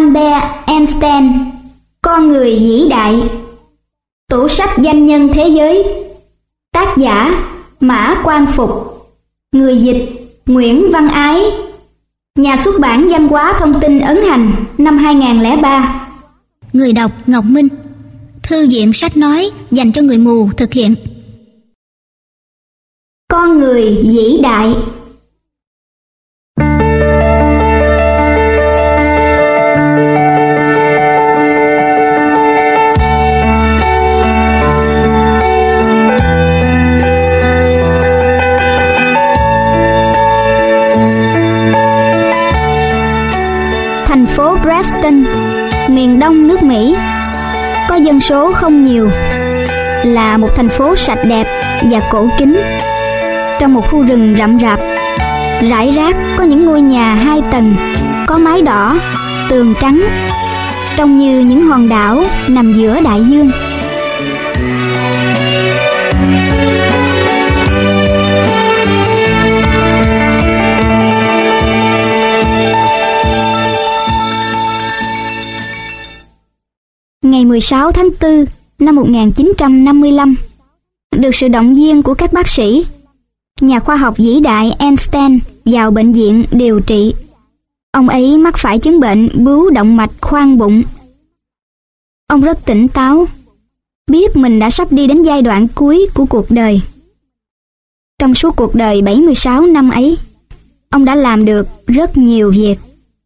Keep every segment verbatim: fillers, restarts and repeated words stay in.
Albert Einstein, con người vĩ đại. Tủ sách danh nhân thế giới. Tác giả Mã Quang Phục. Người dịch Nguyễn Văn Ái. Nhà xuất bản Văn hóa Thông tin ấn hành năm hai không không ba. Người đọc Ngọc Minh. Thư viện sách nói dành cho người mù thực hiện. Con người vĩ đại. Thành phố Preston, miền đông nước Mỹ, có dân số không nhiều, là một thành phố sạch đẹp và cổ kính. Trong một khu rừng rậm rạp, rải rác có những ngôi nhà hai tầng, có mái đỏ, tường trắng, trông như những hòn đảo nằm giữa đại dương. Ngày mười sáu tháng tư năm một nghìn chín trăm năm mươi lăm, được sự động viên của các bác sĩ, nhà khoa học vĩ đại Einstein vào bệnh viện điều trị. Ông ấy mắc phải chứng bệnh bướu động mạch khoang bụng. Ông rất tỉnh táo, biết mình đã sắp đi đến giai đoạn cuối của cuộc đời. Trong suốt cuộc đời bảy mươi sáu năm ấy, ông đã làm được rất nhiều việc.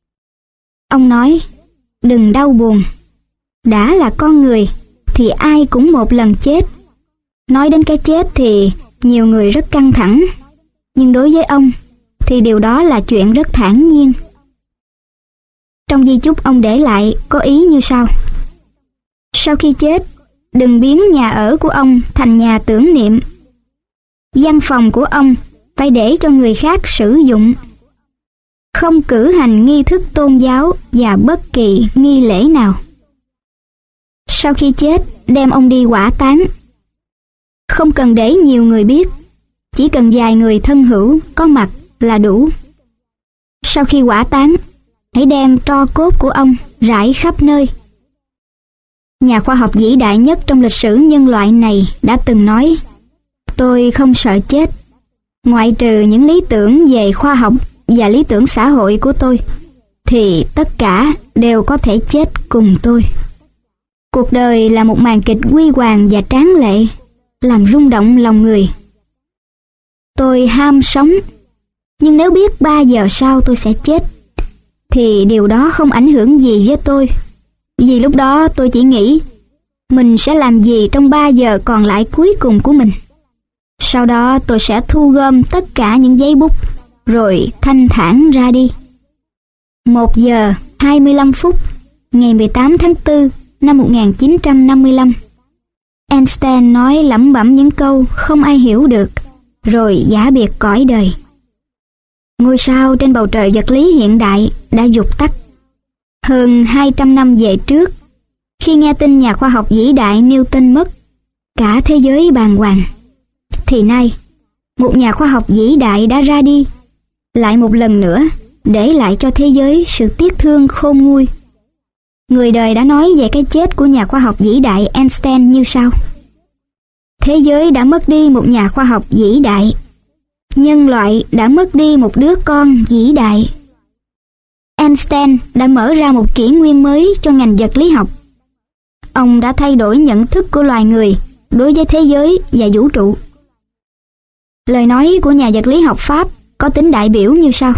Ông nói, đừng đau buồn. Đã là con người thì ai cũng một lần chết. Nói đến cái chết thì nhiều người rất căng thẳng, nhưng đối với ông thì điều đó là chuyện rất thản nhiên. Trong di chúc ông để lại có ý như sau: sau khi chết, đừng biến nhà ở của ông thành nhà tưởng niệm. Văn phòng của ông phải để cho người khác sử dụng. Không cử hành nghi thức tôn giáo và bất kỳ nghi lễ nào. Sau khi chết, đem ông đi hỏa táng. Không cần để nhiều người biết, chỉ cần vài người thân hữu có mặt là đủ. Sau khi hỏa táng, hãy đem tro cốt của ông rải khắp nơi. Nhà khoa học vĩ đại nhất trong lịch sử nhân loại này đã từng nói, tôi không sợ chết, ngoại trừ những lý tưởng về khoa học và lý tưởng xã hội của tôi, thì tất cả đều có thể chết cùng tôi. Cuộc đời là một màn kịch huy hoàng và tráng lệ, làm rung động lòng người. Tôi ham sống, nhưng nếu biết ba giờ sau tôi sẽ chết, thì điều đó không ảnh hưởng gì với tôi. Vì lúc đó tôi chỉ nghĩ, mình sẽ làm gì trong ba giờ còn lại cuối cùng của mình. Sau đó tôi sẽ thu gom tất cả những giấy bút, rồi thanh thản ra đi. Một giờ hai mươi lăm phút, ngày mười tám tháng tư năm một nghìn chín trăm năm mươi lăm, Einstein nói lẩm bẩm những câu không ai hiểu được, rồi giã biệt cõi đời. Ngôi sao trên bầu trời vật lý hiện đại đã vụt tắt. Hơn hai trăm năm về trước, khi nghe tin nhà khoa học vĩ đại Newton mất, cả thế giới bàng hoàng. Thì nay, một nhà khoa học vĩ đại đã ra đi, lại một lần nữa để lại cho thế giới sự tiếc thương khôn nguôi. Người đời đã nói về cái chết của nhà khoa học vĩ đại Einstein như sau: thế giới đã mất đi một nhà khoa học vĩ đại. Nhân loại đã mất đi một đứa con vĩ đại. Einstein đã mở ra một kỷ nguyên mới cho ngành vật lý học. Ông đã thay đổi nhận thức của loài người đối với thế giới và vũ trụ. Lời nói của nhà vật lý học Pháp có tính đại biểu như sau: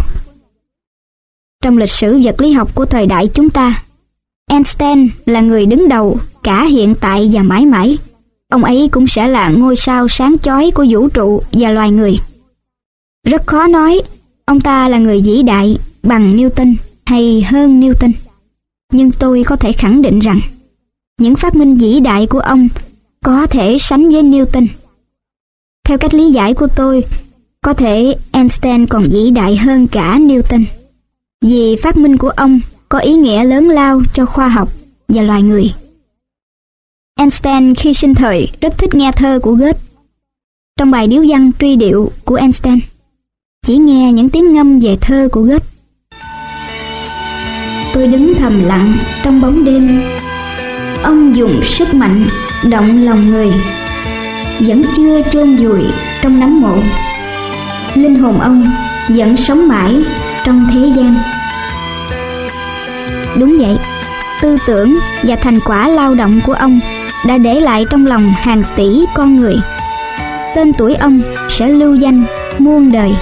trong lịch sử vật lý học của thời đại chúng ta, Einstein là người đứng đầu cả hiện tại và mãi mãi. Ông ấy cũng sẽ là ngôi sao sáng chói của vũ trụ và loài người. Rất khó nói ông ta là người vĩ đại bằng Newton hay hơn Newton. Nhưng tôi có thể khẳng định rằng những phát minh vĩ đại của ông có thể sánh với Newton. Theo cách lý giải của tôi, có thể Einstein còn vĩ đại hơn cả Newton, vì phát minh của ông có ý nghĩa lớn lao cho khoa học và loài người. Einstein khi sinh thời rất thích nghe thơ của Goethe. Trong bài điếu văn truy điệu của Einstein, chỉ nghe những tiếng ngâm về thơ của Goethe. tôi đứng thầm lặng trong bóng đêm. Ông dùng sức mạnh động lòng người, vẫn chưa chôn vùi trong nấm mộ. Linh hồn ông vẫn sống mãi trong thế gian. Đúng vậy, tư tưởng và thành quả lao động của ông đã để lại trong lòng hàng tỷ con người. Tên tuổi ông sẽ lưu danh muôn đời.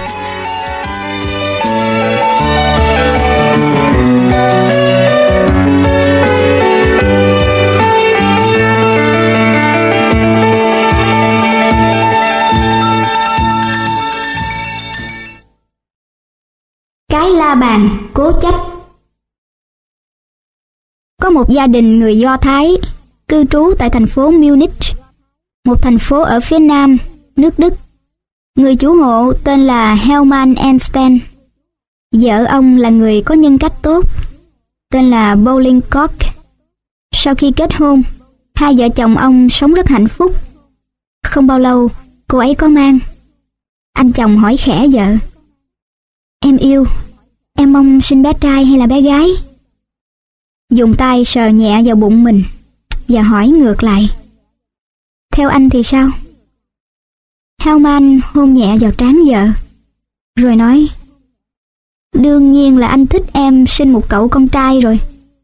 Cái la bàn cố chấp. Có một gia đình người Do Thái cư trú tại thành phố Munich, một thành phố ở phía nam nước Đức. Người chủ hộ tên là Hermann Einstein. Vợ ông là người có nhân cách tốt, tên là Pauline Koch. Sau khi kết hôn, hai vợ chồng ông sống rất hạnh phúc. Không bao lâu, cô ấy có mang. Anh chồng hỏi khẽ vợ: "Em yêu, em mong sinh bé trai hay là bé gái?" Dùng tay sờ nhẹ vào bụng mình và hỏi ngược lại: "Theo anh thì sao?" Hermann hôn nhẹ vào trán vợ, rồi nói: "Đương nhiên là anh thích em sinh một cậu con trai rồi."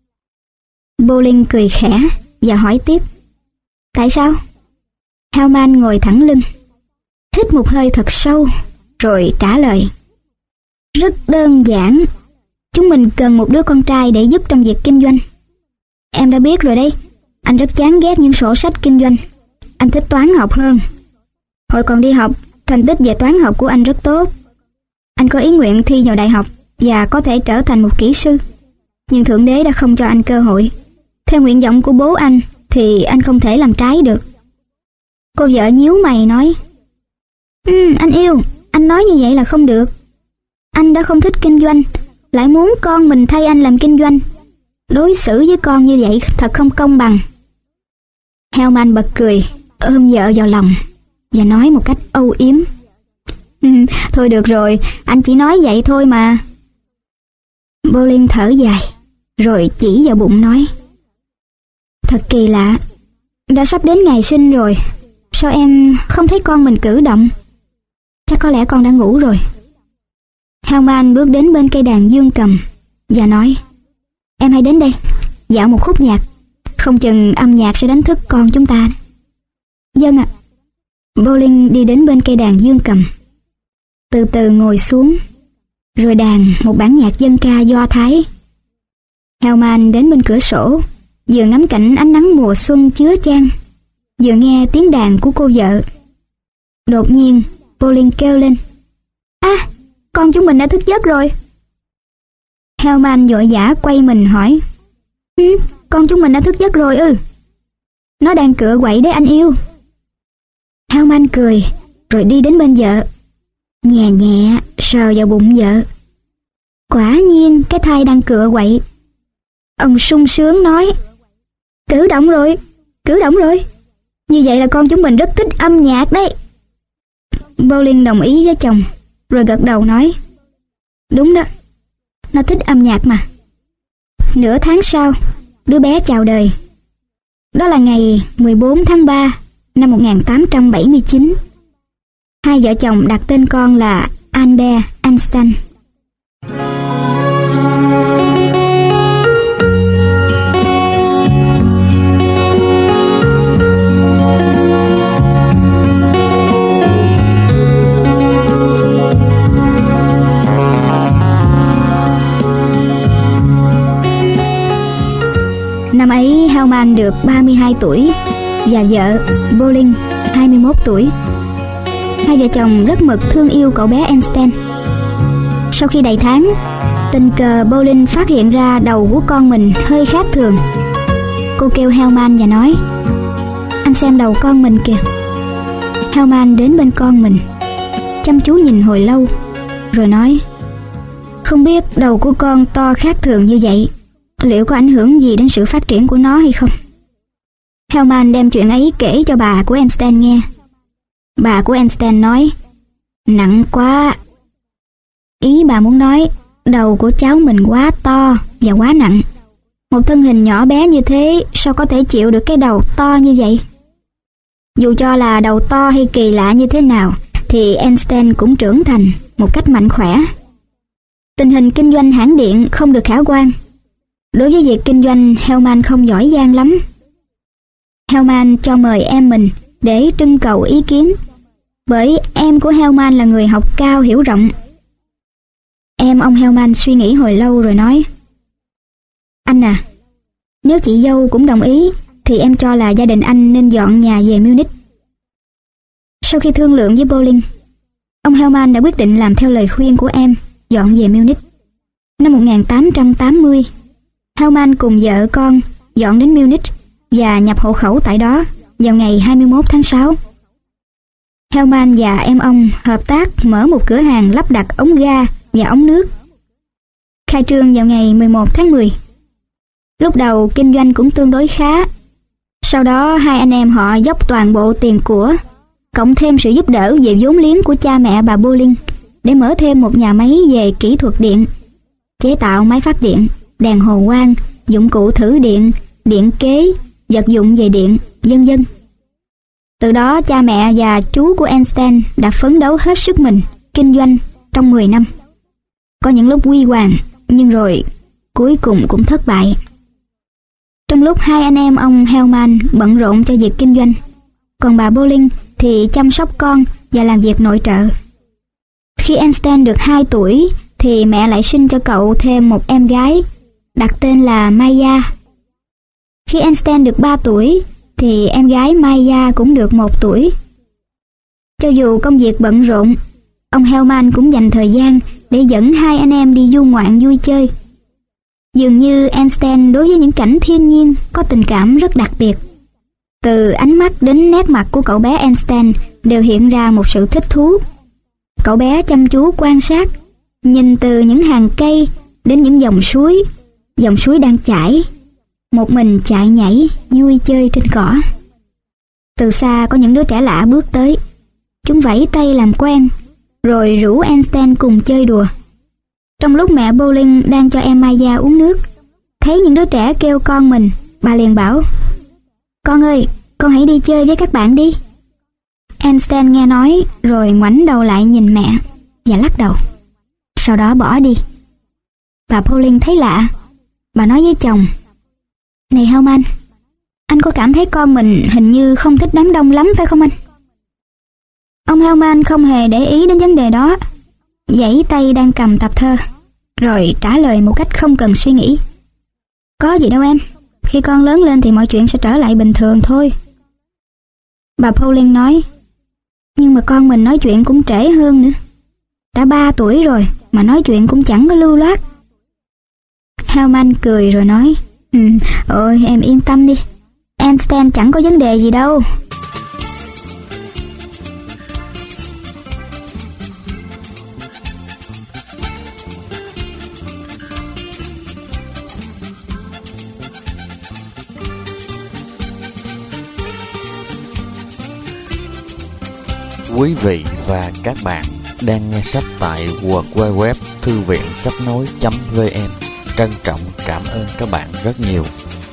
Pauline cười khẽ và hỏi tiếp: "Tại sao?" Hermann ngồi thẳng lưng, hít một hơi thật sâu, rồi trả lời: "Rất đơn giản. Chúng mình cần một đứa con trai để giúp trong việc kinh doanh. Em đã biết rồi đấy, anh rất chán ghét những sổ sách kinh doanh. Anh thích toán học hơn. Hồi còn đi học, thành tích về toán học của anh rất tốt. Anh có ý nguyện thi vào đại học và có thể trở thành một kỹ sư. Nhưng Thượng Đế đã không cho anh cơ hội. Theo nguyện vọng của bố anh thì anh không thể làm trái được." Cô vợ nhíu mày nói: Ừ, anh yêu, anh nói như vậy là không được. Anh đã không thích kinh doanh, lại muốn con mình thay anh làm kinh doanh. Đối xử với con như vậy thật không công bằng." Hermann bật cười, ôm vợ vào lòng và nói một cách âu yếm: ừ, "Thôi được rồi, anh chỉ nói vậy thôi mà." Pauline thở dài, rồi chỉ vào bụng nói: "Thật kỳ lạ, đã sắp đến ngày sinh rồi, sao em không thấy con mình cử động? Chắc có lẽ con đã ngủ rồi." Hermann bước đến bên cây đàn dương cầm và nói: "Em hãy đến đây, dạo một khúc nhạc, không chừng âm nhạc sẽ đánh thức con chúng ta." "Vâng ạ." Pauline đi đến bên cây đàn dương cầm, từ từ ngồi xuống, rồi đàn một bản nhạc dân ca Do Thái. Hermann đến bên cửa sổ, vừa ngắm cảnh ánh nắng mùa xuân chứa chan, vừa nghe tiếng đàn của cô vợ. Đột nhiên, Pauline kêu lên: "À, con chúng mình đã thức giấc rồi." Hermann vội vã quay mình hỏi: "Ừ, con chúng mình đã thức giấc rồi ư?" "Nó đang cựa quậy đấy anh yêu." Hermann cười, rồi đi đến bên vợ, nhẹ nhẹ sờ vào bụng vợ. Quả nhiên cái thai đang cựa quậy. Ông sung sướng nói: "Cử động rồi, cử động rồi. Như vậy là con chúng mình rất thích âm nhạc đấy." Pauline đồng ý với chồng, rồi gật đầu nói: "Đúng đó, nó thích âm nhạc mà." Nửa tháng sau, đứa bé chào đời. Đó là ngày mười bốn tháng ba năm một nghìn tám trăm bảy mươi chín. Hai vợ chồng đặt tên con là Albert Einstein. Năm ấy Hermann được ba mươi hai tuổi và vợ Pauline hai mươi mốt tuổi. Hai vợ chồng rất mực thương yêu cậu bé Einstein. Sau khi đầy tháng, tình cờ Pauline phát hiện ra đầu của con mình hơi khác thường. Cô kêu Hermann và nói: "Anh xem đầu con mình kìa." Hermann đến bên con mình, chăm chú nhìn hồi lâu, rồi nói: "Không biết đầu của con to khác thường như vậy, liệu có ảnh hưởng gì đến sự phát triển của nó hay không?" Hermann đem chuyện ấy kể cho bà của Einstein nghe. Bà của Einstein nói: "Nặng quá." Ý bà muốn nói đầu của cháu mình quá to và quá nặng. Một thân hình nhỏ bé như thế sao có thể chịu được cái đầu to như vậy? Dù cho là đầu to hay kỳ lạ như thế nào thì Einstein cũng trưởng thành một cách mạnh khỏe. Tình hình kinh doanh hãng điện không được khả quan. Đối với việc kinh doanh, Hellman không giỏi giang lắm. Hellman cho mời em mình để trưng cầu ý kiến, bởi em của Hellman là người học cao hiểu rộng. Em ông Hellman suy nghĩ hồi lâu rồi nói: Anh à, nếu chị dâu cũng đồng ý thì em cho là gia đình anh nên dọn nhà về Munich. Sau khi thương lượng với Bolin, ông Hellman đã quyết định làm theo lời khuyên của em, dọn về Munich. Năm một nghìn tám trăm tám mươi, Hellman cùng vợ con dọn đến Munich và nhập hộ khẩu tại đó vào ngày hai mươi mốt tháng sáu. Hellman và em ông hợp tác mở một cửa hàng lắp đặt ống ga và ống nước, khai trương vào ngày mười một tháng mười. Lúc đầu kinh doanh cũng tương đối khá. Sau đó hai anh em họ dốc toàn bộ tiền của, cộng thêm sự giúp đỡ về vốn liếng của cha mẹ bà Bolin, để mở thêm một nhà máy về kỹ thuật điện, chế tạo máy phát điện, đèn hồ quang, dụng cụ thử điện, điện kế, vật dụng về điện, vân vân. Từ đó cha mẹ và chú của Einstein đã phấn đấu hết sức mình kinh doanh trong mười năm. Có những lúc huy hoàng, nhưng rồi cuối cùng cũng thất bại. Trong lúc hai anh em ông Hellman bận rộn cho việc kinh doanh, còn bà Bolin thì chăm sóc con và làm việc nội trợ. Khi Einstein được hai tuổi thì mẹ lại sinh cho cậu thêm một em gái, đặt tên là Maya. Khi Einstein được ba tuổi thì em gái Maya cũng được một tuổi. Cho dù công việc bận rộn, ông Hellman cũng dành thời gian để dẫn hai anh em đi du ngoạn vui chơi. Dường như Einstein đối với những cảnh thiên nhiên có tình cảm rất đặc biệt. Từ ánh mắt đến nét mặt của cậu bé Einstein đều hiện ra một sự thích thú. Cậu bé chăm chú quan sát, nhìn từ những hàng cây đến những dòng suối, dòng suối đang chảy, một mình chạy nhảy, vui chơi trên cỏ. Từ xa có những đứa trẻ lạ bước tới. Chúng vẫy tay làm quen, rồi rủ Einstein cùng chơi đùa. Trong lúc mẹ Bolin đang cho em Maya uống nước, thấy những đứa trẻ kêu con mình, bà liền bảo: Con ơi, con hãy đi chơi với các bạn đi. Einstein nghe nói rồi ngoảnh đầu lại nhìn mẹ và lắc đầu, sau đó bỏ đi. Bà Bolin thấy lạ, bà nói với chồng: Này Hellman, anh có cảm thấy con mình hình như không thích đám đông lắm phải không anh? Ông Hellman không hề để ý đến vấn đề đó, giãy tay đang cầm tập thơ, rồi trả lời một cách không cần suy nghĩ: Có gì đâu em, khi con lớn lên thì mọi chuyện sẽ trở lại bình thường thôi. Bà Bolin nói: Nhưng mà con mình nói chuyện cũng trễ hơn nữa. Đã ba tuổi rồi mà nói chuyện cũng chẳng có lưu loát. Hellman cười rồi nói: Ừ, ôi em yên tâm đi, Einstein chẳng có vấn đề gì đâu. Quý vị và các bạn đang nghe sách tại w w w chấm thư viện sách nói chấm v n. Trân trọng cảm ơn các bạn rất nhiều.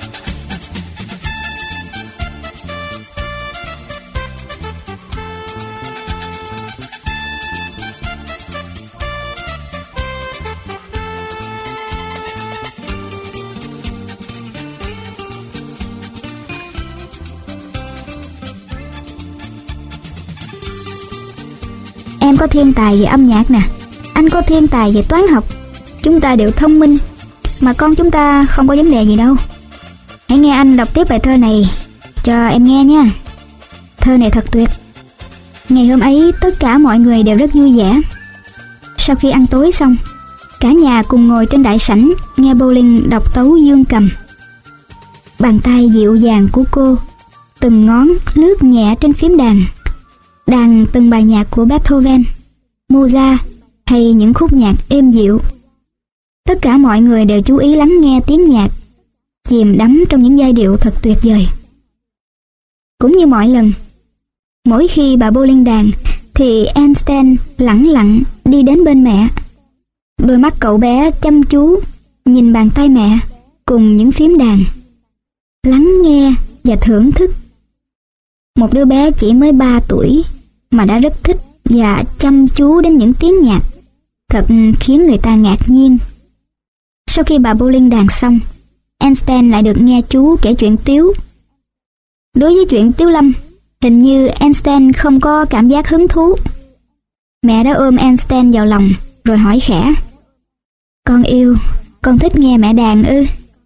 Em có thiên tài về âm nhạc nè, anh có thiên tài về toán học. Chúng ta đều thông minh, mà con chúng ta không có vấn đề gì đâu. Hãy nghe anh đọc tiếp bài thơ này cho em nghe nha. Thơ này thật tuyệt. Ngày hôm ấy tất cả mọi người đều rất vui vẻ. Sau khi ăn tối xong, cả nhà cùng ngồi trên đại sảnh nghe Bolin đọc tấu dương cầm. Bàn tay dịu dàng của cô từng ngón lướt nhẹ trên phím đàn, đàn từng bài nhạc của Beethoven, Mozart hay những khúc nhạc êm dịu. Tất cả mọi người đều chú ý lắng nghe tiếng nhạc, chìm đắm trong những giai điệu thật tuyệt vời. Cũng như mọi lần, mỗi khi bà Bolin đàn thì Einstein lẳng lặng đi đến bên mẹ. Đôi mắt cậu bé chăm chú nhìn bàn tay mẹ cùng những phím đàn, lắng nghe và thưởng thức. Một đứa bé chỉ mới ba tuổi mà đã rất thích và chăm chú đến những tiếng nhạc, thật khiến người ta ngạc nhiên. Sau khi bà Bowling đàn xong, Einstein lại được nghe chú kể chuyện tiếu. Đối với chuyện tiếu lâm, hình như Einstein không có cảm giác hứng thú. Mẹ đã ôm Einstein vào lòng rồi hỏi khẽ: "Con yêu, con thích nghe mẹ đàn ư?"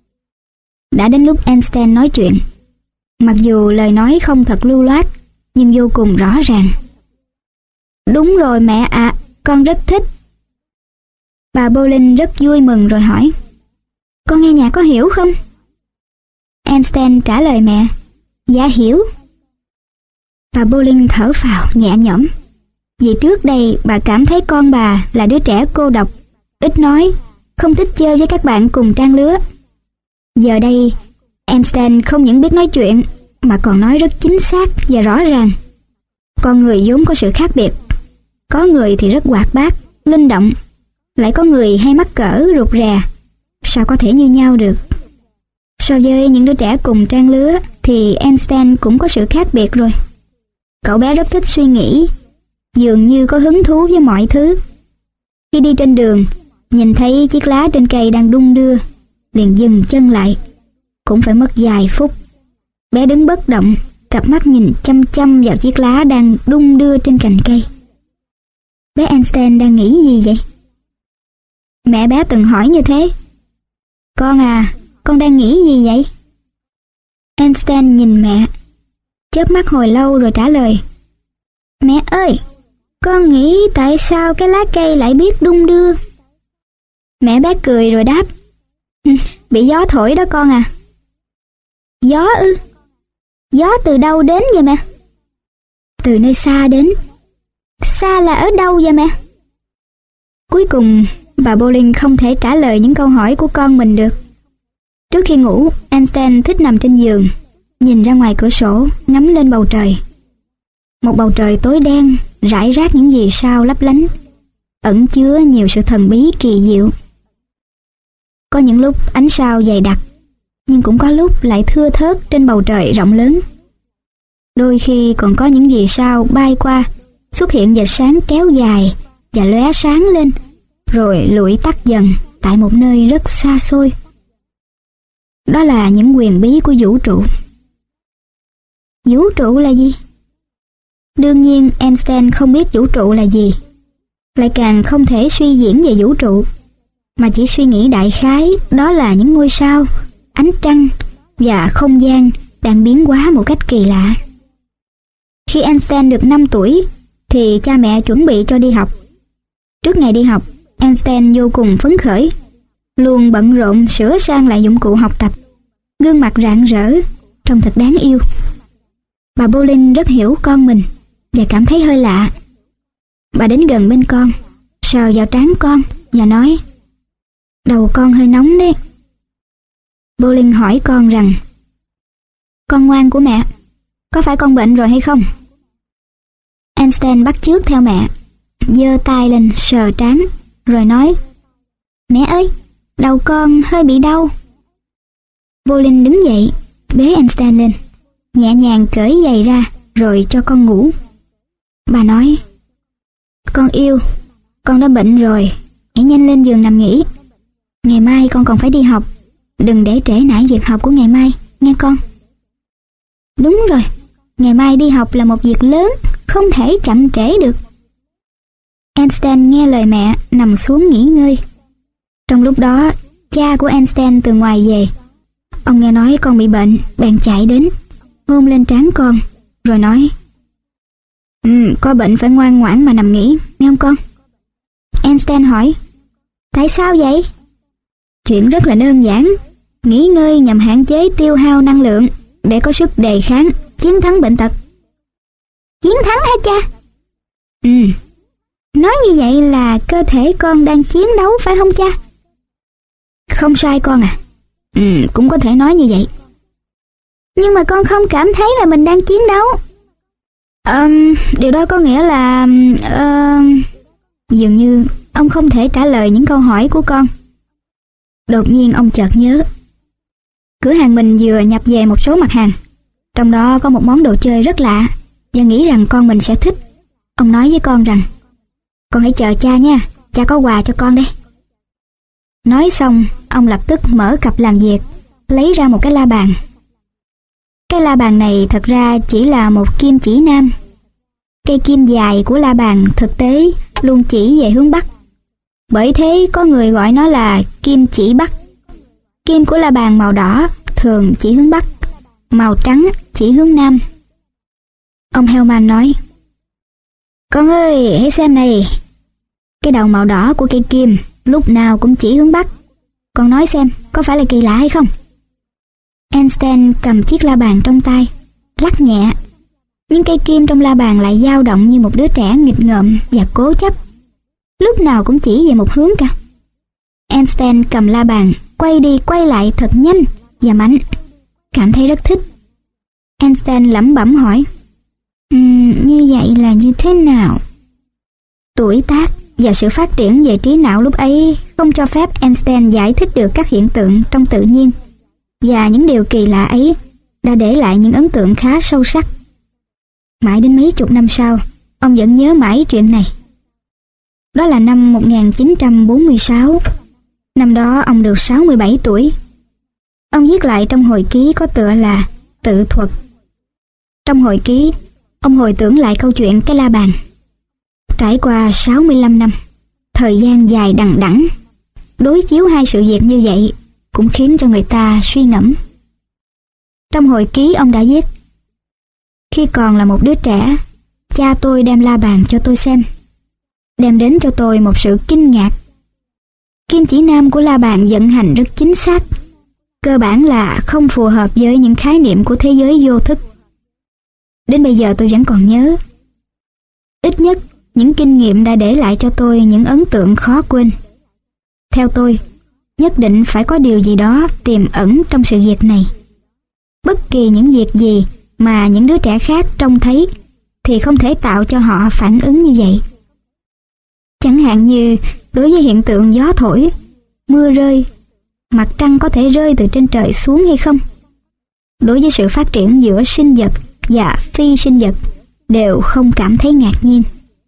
Đã đến lúc Einstein nói chuyện. Mặc dù lời nói không thật lưu loát, nhưng vô cùng rõ ràng. "Đúng rồi mẹ ạ, à, con rất thích." Bà Bowling rất vui mừng rồi hỏi: "Con nghe nhạc có hiểu không?" Einstein trả lời mẹ: "Dạ hiểu." Bà Bowling thở phào nhẹ nhõm, vì trước đây bà cảm thấy con bà là đứa trẻ cô độc, ít nói, không thích chơi với các bạn cùng trang lứa. Giờ đây, Einstein không những biết nói chuyện mà còn nói rất chính xác và rõ ràng. Con người vốn có sự khác biệt. Có người thì rất hoạt bát, linh động, lại có người hay mắc cỡ, rụt rè. Sao có thể như nhau được? So với những đứa trẻ cùng trang lứa thì Einstein cũng có sự khác biệt rồi. Cậu bé rất thích suy nghĩ, dường như có hứng thú với mọi thứ. Khi đi trên đường, nhìn thấy chiếc lá trên cây đang đung đưa, liền dừng chân lại. Cũng phải mất vài phút. Bé đứng bất động, cặp mắt nhìn chăm chăm vào chiếc lá đang đung đưa trên cành cây. Bé Einstein đang nghĩ gì vậy? Mẹ bé từng hỏi như thế. "Con à, con đang nghĩ gì vậy?" Einstein nhìn mẹ, chớp mắt hồi lâu rồi trả lời: "Mẹ ơi, con nghĩ tại sao cái lá cây lại biết đung đưa?" Mẹ bé cười rồi đáp: "Bị gió thổi đó con à." "Gió ư? Gió từ đâu đến vậy mẹ?" "Từ nơi xa đến." "Xa là ở đâu vậy mẹ?" Cuối cùng, bà Bowling không thể trả lời những câu hỏi của con mình được. Trước khi ngủ, Einstein thích nằm trên giường, nhìn ra ngoài cửa sổ, ngắm lên bầu trời. Một bầu trời tối đen, rải rác những vì sao lấp lánh, ẩn chứa nhiều sự thần bí kỳ diệu. Có những lúc ánh sao dày đặc, nhưng cũng có lúc lại thưa thớt trên bầu trời rộng lớn. Đôi khi còn có những vì sao bay qua, xuất hiện vệt sáng kéo dài và lóe sáng lên, rồi lụi tắt dần tại một nơi rất xa xôi. Đó là những quyền bí của vũ trụ. Vũ trụ là gì? Đương nhiên Einstein không biết vũ trụ là gì, lại càng không thể suy diễn về vũ trụ, mà chỉ suy nghĩ đại khái đó là những ngôi sao, ánh trăng và không gian đang biến hóa một cách kỳ lạ. Khi Einstein được năm tuổi thì cha mẹ chuẩn bị cho đi học. Trước ngày đi học, Einstein vô cùng phấn khởi, luôn bận rộn sửa sang lại dụng cụ học tập, gương mặt rạng rỡ, trông thật đáng yêu. Bà Bowling rất hiểu con mình và cảm thấy hơi lạ. Bà đến gần bên con, sờ vào trán con và nói: "Đầu con hơi nóng đấy." Bowling hỏi con rằng: "Con ngoan của mẹ, có phải con bệnh rồi hay không?" Einstein bắt chước theo mẹ, giơ tay lên sờ trán, rồi nói: "Mẹ ơi, đầu con hơi bị đau." Bowling đứng dậy, bế Einstein lên, nhẹ nhàng cởi giày ra, rồi cho con ngủ. Bà nói: "Con yêu, con đã bệnh rồi, hãy nhanh lên giường nằm nghỉ. Ngày mai con còn phải đi học, đừng để trễ nải việc học của ngày mai, nghe con." "Đúng rồi, ngày mai đi học là một việc lớn, không thể chậm trễ được." Einstein nghe lời mẹ, nằm xuống nghỉ ngơi. Trong lúc đó, cha của Einstein từ ngoài về. Ông nghe nói con bị bệnh, bèn chạy đến, hôn lên trán con, rồi nói: Ừ, có bệnh phải ngoan ngoãn mà nằm nghỉ, nghe không con? Einstein hỏi: Tại sao vậy? Chuyện rất là đơn giản. Nghỉ ngơi nhằm hạn chế tiêu hao năng lượng để có sức đề kháng, chiến thắng bệnh tật. Chiến thắng hả cha? Ừ. Nói như vậy là cơ thể con đang chiến đấu phải không cha? Không sai con à. Ừ, cũng có thể nói như vậy. Nhưng mà con không cảm thấy là mình đang chiến đấu. Ờ, điều đó có nghĩa là... Uh, dường như ông không thể trả lời những câu hỏi của con. Đột nhiên ông chợt nhớ. Cửa hàng mình vừa nhập về một số mặt hàng, trong đó có một món đồ chơi rất lạ và nghĩ rằng con mình sẽ thích. Ông nói với con rằng: "Con hãy chờ cha nha, cha có quà cho con đây." Nói xong, ông lập tức mở cặp làm việc, lấy ra một cái la bàn. Cái la bàn này thật ra chỉ là một kim chỉ nam. Cây kim dài của la bàn thực tế luôn chỉ về hướng Bắc. Bởi thế có người gọi nó là kim chỉ Bắc. Kim của la bàn màu đỏ thường chỉ hướng Bắc, màu trắng chỉ hướng Nam. Ông Hellman nói: "Con ơi, hãy xem này. Cái đầu màu đỏ của cây kim lúc nào cũng chỉ hướng Bắc. Con nói xem, có phải là kỳ lạ hay không?" Einstein cầm chiếc la bàn trong tay, lắc nhẹ. Nhưng cây kim trong la bàn lại dao động như một đứa trẻ nghịch ngợm và cố chấp, lúc nào cũng chỉ về một hướng cả. Einstein cầm la bàn, quay đi quay lại thật nhanh và mạnh, cảm thấy rất thích. Einstein lẩm bẩm hỏi: um, như vậy là như thế nào? Tuổi tác và sự phát triển về trí não lúc ấy không cho phép Einstein giải thích được các hiện tượng trong tự nhiên, và những điều kỳ lạ ấy đã để lại những ấn tượng khá sâu sắc. Mãi đến mấy chục năm sau, ông vẫn nhớ mãi chuyện này. Đó là năm một nghìn chín trăm bốn mươi sáu. Năm đó ông được sáu mươi bảy tuổi. Ông viết lại trong hồi ký có tựa là Tự thuật. Trong hồi ký, ông hồi tưởng lại câu chuyện cái la bàn. Trải qua sáu mươi lăm năm, thời gian dài đằng đẵng, đối chiếu hai sự việc như vậy cũng khiến cho người ta suy ngẫm. Trong hồi ký ông đã viết: "Khi còn là một đứa trẻ, cha tôi đem la bàn cho tôi xem, đem đến cho tôi một sự kinh ngạc. Kim chỉ nam của la bàn vận hành rất chính xác, cơ bản là không phù hợp với những khái niệm của thế giới vô thức. Đến bây giờ tôi vẫn còn nhớ. Ít nhất, những kinh nghiệm đã để lại cho tôi những ấn tượng khó quên. Theo tôi, nhất định phải có điều gì đó tiềm ẩn trong sự việc này. Bất kỳ những việc gì mà những đứa trẻ khác trông thấy thì không thể tạo cho họ phản ứng như vậy. Chẳng hạn như đối với hiện tượng gió thổi, mưa rơi, mặt trăng có thể rơi từ trên trời xuống hay không. Đối với sự phát triển giữa sinh vật và phi sinh vật đều không cảm thấy ngạc nhiên."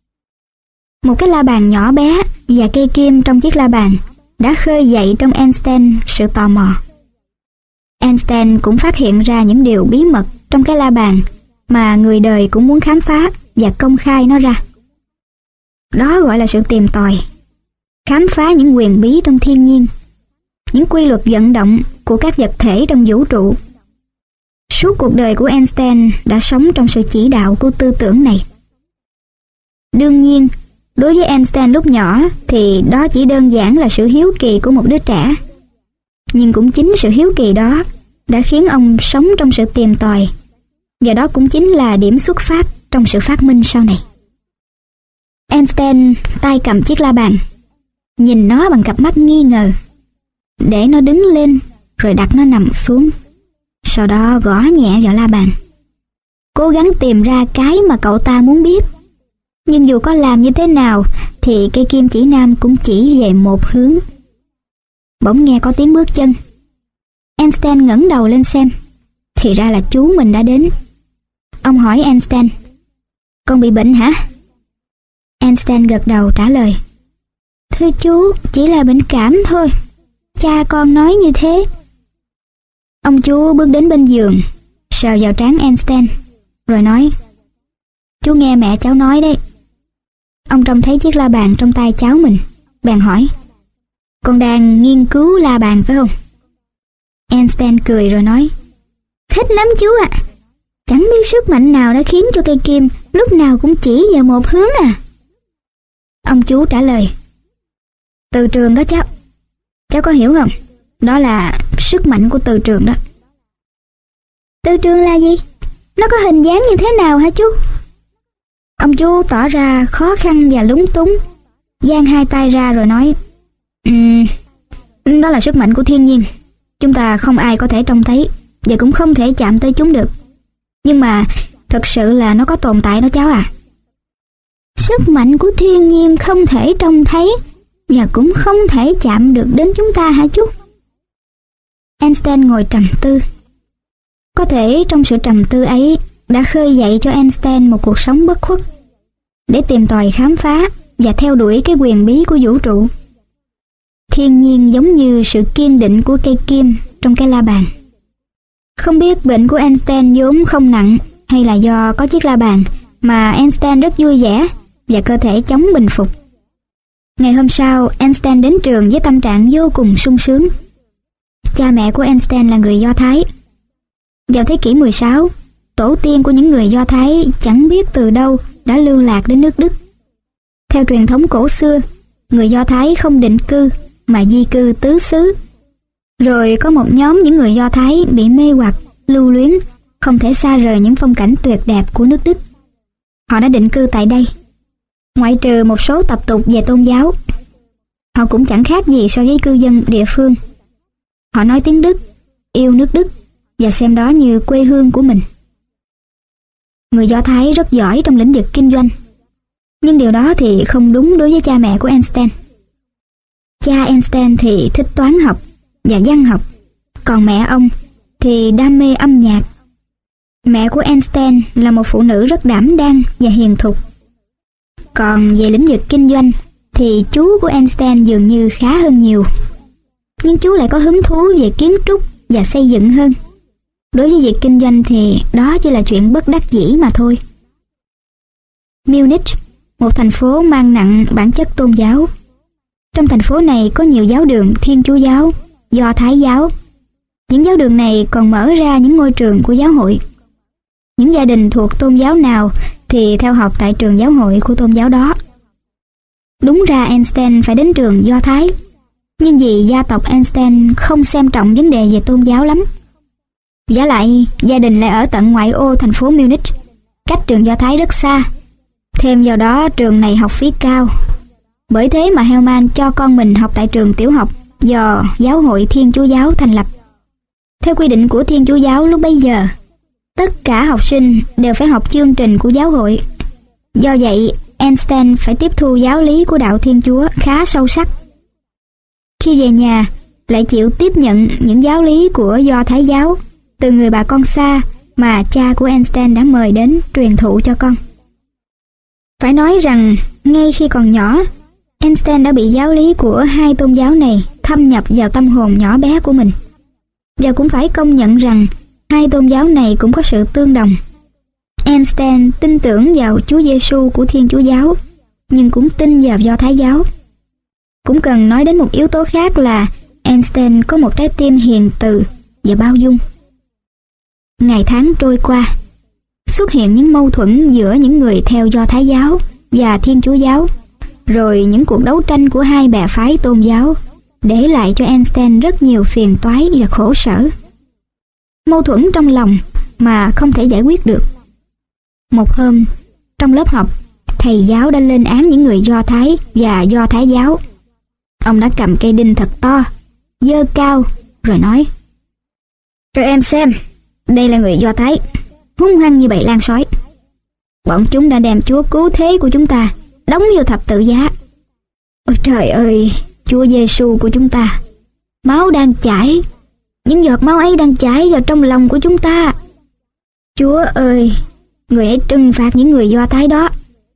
Một cái la bàn nhỏ bé và cây kim trong chiếc la bàn đã khơi dậy trong Einstein sự tò mò. Einstein cũng phát hiện ra những điều bí mật trong cái la bàn mà người đời cũng muốn khám phá và công khai nó ra. Đó gọi là sự tìm tòi, khám phá những huyền bí trong thiên nhiên, những quy luật vận động của các vật thể trong vũ trụ. Suốt cuộc đời của Einstein đã sống trong sự chỉ đạo của tư tưởng này. Đương nhiên, đối với Einstein lúc nhỏ thì đó chỉ đơn giản là sự hiếu kỳ của một đứa trẻ. Nhưng cũng chính sự hiếu kỳ đó đã khiến ông sống trong sự tìm tòi, và đó cũng chính là điểm xuất phát trong sự phát minh sau này. Einstein tay cầm chiếc la bàn, nhìn nó bằng cặp mắt nghi ngờ, để nó đứng lên rồi đặt nó nằm xuống, sau đó gõ nhẹ vào la bàn, cố gắng tìm ra cái mà cậu ta muốn biết. Nhưng dù có làm như thế nào thì cây kim chỉ nam cũng chỉ về một hướng. Bỗng nghe có tiếng bước chân. Einstein ngẩng đầu lên xem, thì ra là chú mình đã đến. Ông hỏi Einstein: "Con bị bệnh hả?" Einstein gật đầu trả lời: "Thưa chú, chỉ là bệnh cảm thôi. Cha con nói như thế." Ông chú bước đến bên giường, sờ vào trán Einstein, rồi nói: "Chú nghe mẹ cháu nói đấy." Ông trông thấy chiếc la bàn trong tay cháu mình, bèn hỏi: "Con đang nghiên cứu la bàn phải không?" Einstein cười rồi nói: "Thích lắm chú ạ. À. Chẳng biết sức mạnh nào đã khiến cho cây kim lúc nào cũng chỉ về một hướng à." Ông chú trả lời: "Từ trường đó cháu. Cháu có hiểu không? Đó là sức mạnh của từ trường đó." "Từ trường là gì? Nó có hình dáng như thế nào hả chú?" Ông chú tỏ ra khó khăn và lúng túng, giang hai tay ra rồi nói: um, "Đó là sức mạnh của thiên nhiên. Chúng ta không ai có thể trông thấy, và cũng không thể chạm tới chúng được. Nhưng mà thật sự là nó có tồn tại đó cháu à." "Sức mạnh của thiên nhiên không thể trông thấy và cũng không thể chạm được đến chúng ta hả chú?" Einstein ngồi trầm tư. Có thể trong sự trầm tư ấy đã khơi dậy cho Einstein một cuộc sống bất khuất, để tìm tòi khám phá và theo đuổi cái quyền bí của vũ trụ. Thiên nhiên giống như sự kiên định của cây kim trong cái la bàn. Không biết bệnh của Einstein vốn không nặng hay là do có chiếc la bàn mà Einstein rất vui vẻ và cơ thể chóng bình phục. Ngày hôm sau, Einstein đến trường với tâm trạng vô cùng sung sướng. Cha mẹ của Einstein là người Do Thái. Vào thế kỷ mười sáu, tổ tiên của những người Do Thái chẳng biết từ đâu đã lưu lạc đến nước Đức. Theo truyền thống cổ xưa, người Do Thái không định cư mà di cư tứ xứ. Rồi có một nhóm những người Do Thái bị mê hoặc, lưu luyến, không thể xa rời những phong cảnh tuyệt đẹp của nước Đức. Họ đã định cư tại đây. Ngoại trừ một số tập tục về tôn giáo, họ cũng chẳng khác gì so với cư dân địa phương. Họ nói tiếng Đức, yêu nước Đức và xem đó như quê hương của mình. Người Do Thái rất giỏi trong lĩnh vực kinh doanh, nhưng điều đó thì không đúng đối với cha mẹ của Einstein. Cha Einstein thì thích toán học và văn học, còn mẹ ông thì đam mê âm nhạc. Mẹ của Einstein là một phụ nữ rất đảm đang và hiền thục. Còn về lĩnh vực kinh doanh thì chú của Einstein dường như khá hơn nhiều. Nhưng chú lại có hứng thú về kiến trúc và xây dựng hơn. Đối với việc kinh doanh thì đó chỉ là chuyện bất đắc dĩ mà thôi. Munich, một thành phố mang nặng bản chất tôn giáo. Trong thành phố này có nhiều giáo đường Thiên Chúa giáo, Do Thái giáo. Những giáo đường này còn mở ra những ngôi trường của giáo hội. Những gia đình thuộc tôn giáo nào thì theo học tại trường giáo hội của tôn giáo đó. Đúng ra Einstein phải đến trường Do Thái, nhưng vì gia tộc Einstein không xem trọng vấn đề về tôn giáo lắm. Vả lại, gia đình lại ở tận ngoại ô thành phố Munich, cách trường Do Thái rất xa. Thêm vào đó, trường này học phí cao. Bởi thế mà Hellman cho con mình học tại trường tiểu học do Giáo hội Thiên Chúa giáo thành lập. Theo quy định của Thiên Chúa giáo lúc bấy giờ, tất cả học sinh đều phải học chương trình của giáo hội. Do vậy, Einstein phải tiếp thu giáo lý của đạo Thiên Chúa khá sâu sắc. Khi về nhà, lại chịu tiếp nhận những giáo lý của Do Thái giáo từ người bà con xa mà cha của Einstein đã mời đến truyền thụ cho con. Phải nói rằng, ngay khi còn nhỏ, Einstein đã bị giáo lý của hai tôn giáo này thâm nhập vào tâm hồn nhỏ bé của mình. Và cũng phải công nhận rằng hai tôn giáo này cũng có sự tương đồng. Einstein tin tưởng vào Chúa Giêsu của Thiên Chúa giáo, nhưng cũng tin vào Do Thái giáo. Cũng cần nói đến một yếu tố khác là Einstein có một trái tim hiền từ và bao dung. Ngày tháng trôi qua, xuất hiện những mâu thuẫn giữa những người theo Do Thái giáo và Thiên Chúa giáo, rồi những cuộc đấu tranh của hai bè phái tôn giáo để lại cho Einstein rất nhiều phiền toái và khổ sở. Mâu thuẫn trong lòng mà không thể giải quyết được. Một hôm, trong lớp học, thầy giáo đã lên án những người Do Thái và Do Thái giáo. Ông đã cầm cây đinh thật to, giơ cao, rồi nói: "Các em xem, đây là người Do Thái, hung hăng như bầy lan sói. Bọn chúng đã đem Chúa cứu thế của chúng ta đóng vô thập tự giá. Ôi trời ơi, Chúa Giêsu của chúng ta, máu đang chảy, những giọt máu ấy đang chảy vào trong lòng của chúng ta. Chúa ơi, người hãy trừng phạt những người Do Thái đó."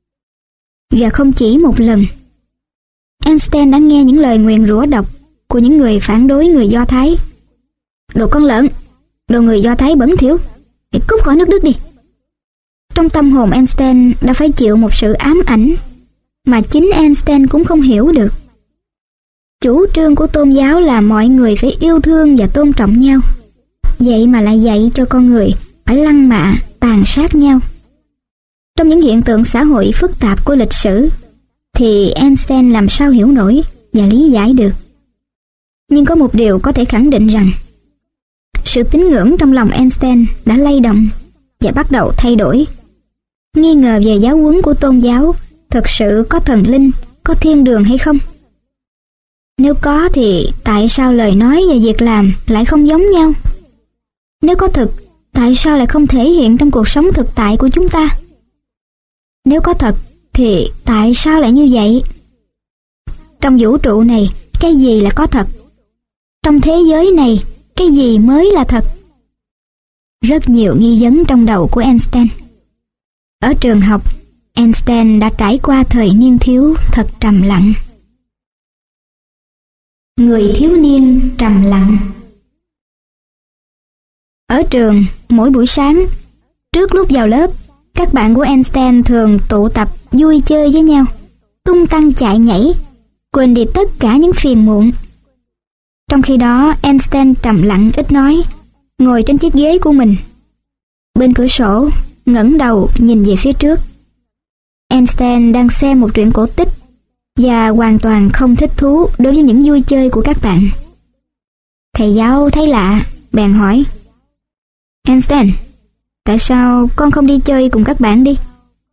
Và không chỉ một lần, Einstein đã nghe những lời nguyền rủa độc của những người phản đối người Do Thái. "Đồ con lợn, đồ người Do Thái bẩn thỉu, hãy cút khỏi nước Đức đi." Trong tâm hồn Einstein đã phải chịu một sự ám ảnh mà chính Einstein cũng không hiểu được. Chủ trương của tôn giáo là mọi người phải yêu thương và tôn trọng nhau, vậy mà lại dạy cho con người phải lăng mạ, tàn sát nhau. Trong những hiện tượng xã hội phức tạp của lịch sử thì Einstein làm sao hiểu nổi và lý giải được. Nhưng có một điều có thể khẳng định rằng sự tín ngưỡng trong lòng Einstein đã lay động và bắt đầu thay đổi. Nghi ngờ về giáo huấn của tôn giáo thực sự có thần linh, có thiên đường hay không? Nếu có thì tại sao lời nói và việc làm lại không giống nhau? Nếu có thực, tại sao lại không thể hiện trong cuộc sống thực tại của chúng ta? Nếu có thật, thì tại sao lại như vậy? Trong vũ trụ này, cái gì là có thật? Trong thế giới này, cái gì mới là thật? Rất nhiều nghi vấn trong đầu của Einstein. Ở trường học, Einstein đã trải qua thời niên thiếu thật trầm lặng. Người thiếu niên trầm lặng. Ở trường, mỗi buổi sáng, trước lúc vào lớp, các bạn của Einstein thường tụ tập vui chơi với nhau, tung tăng chạy nhảy, quên đi tất cả những phiền muộn. Trong khi đó, Einstein trầm lặng ít nói, ngồi trên chiếc ghế của mình. Bên cửa sổ, ngẩng đầu nhìn về phía trước. Einstein đang xem một truyện cổ tích và hoàn toàn không thích thú đối với những vui chơi của các bạn. Thầy giáo thấy lạ, bèn hỏi: Einstein, tại sao con không đi chơi cùng các bạn đi?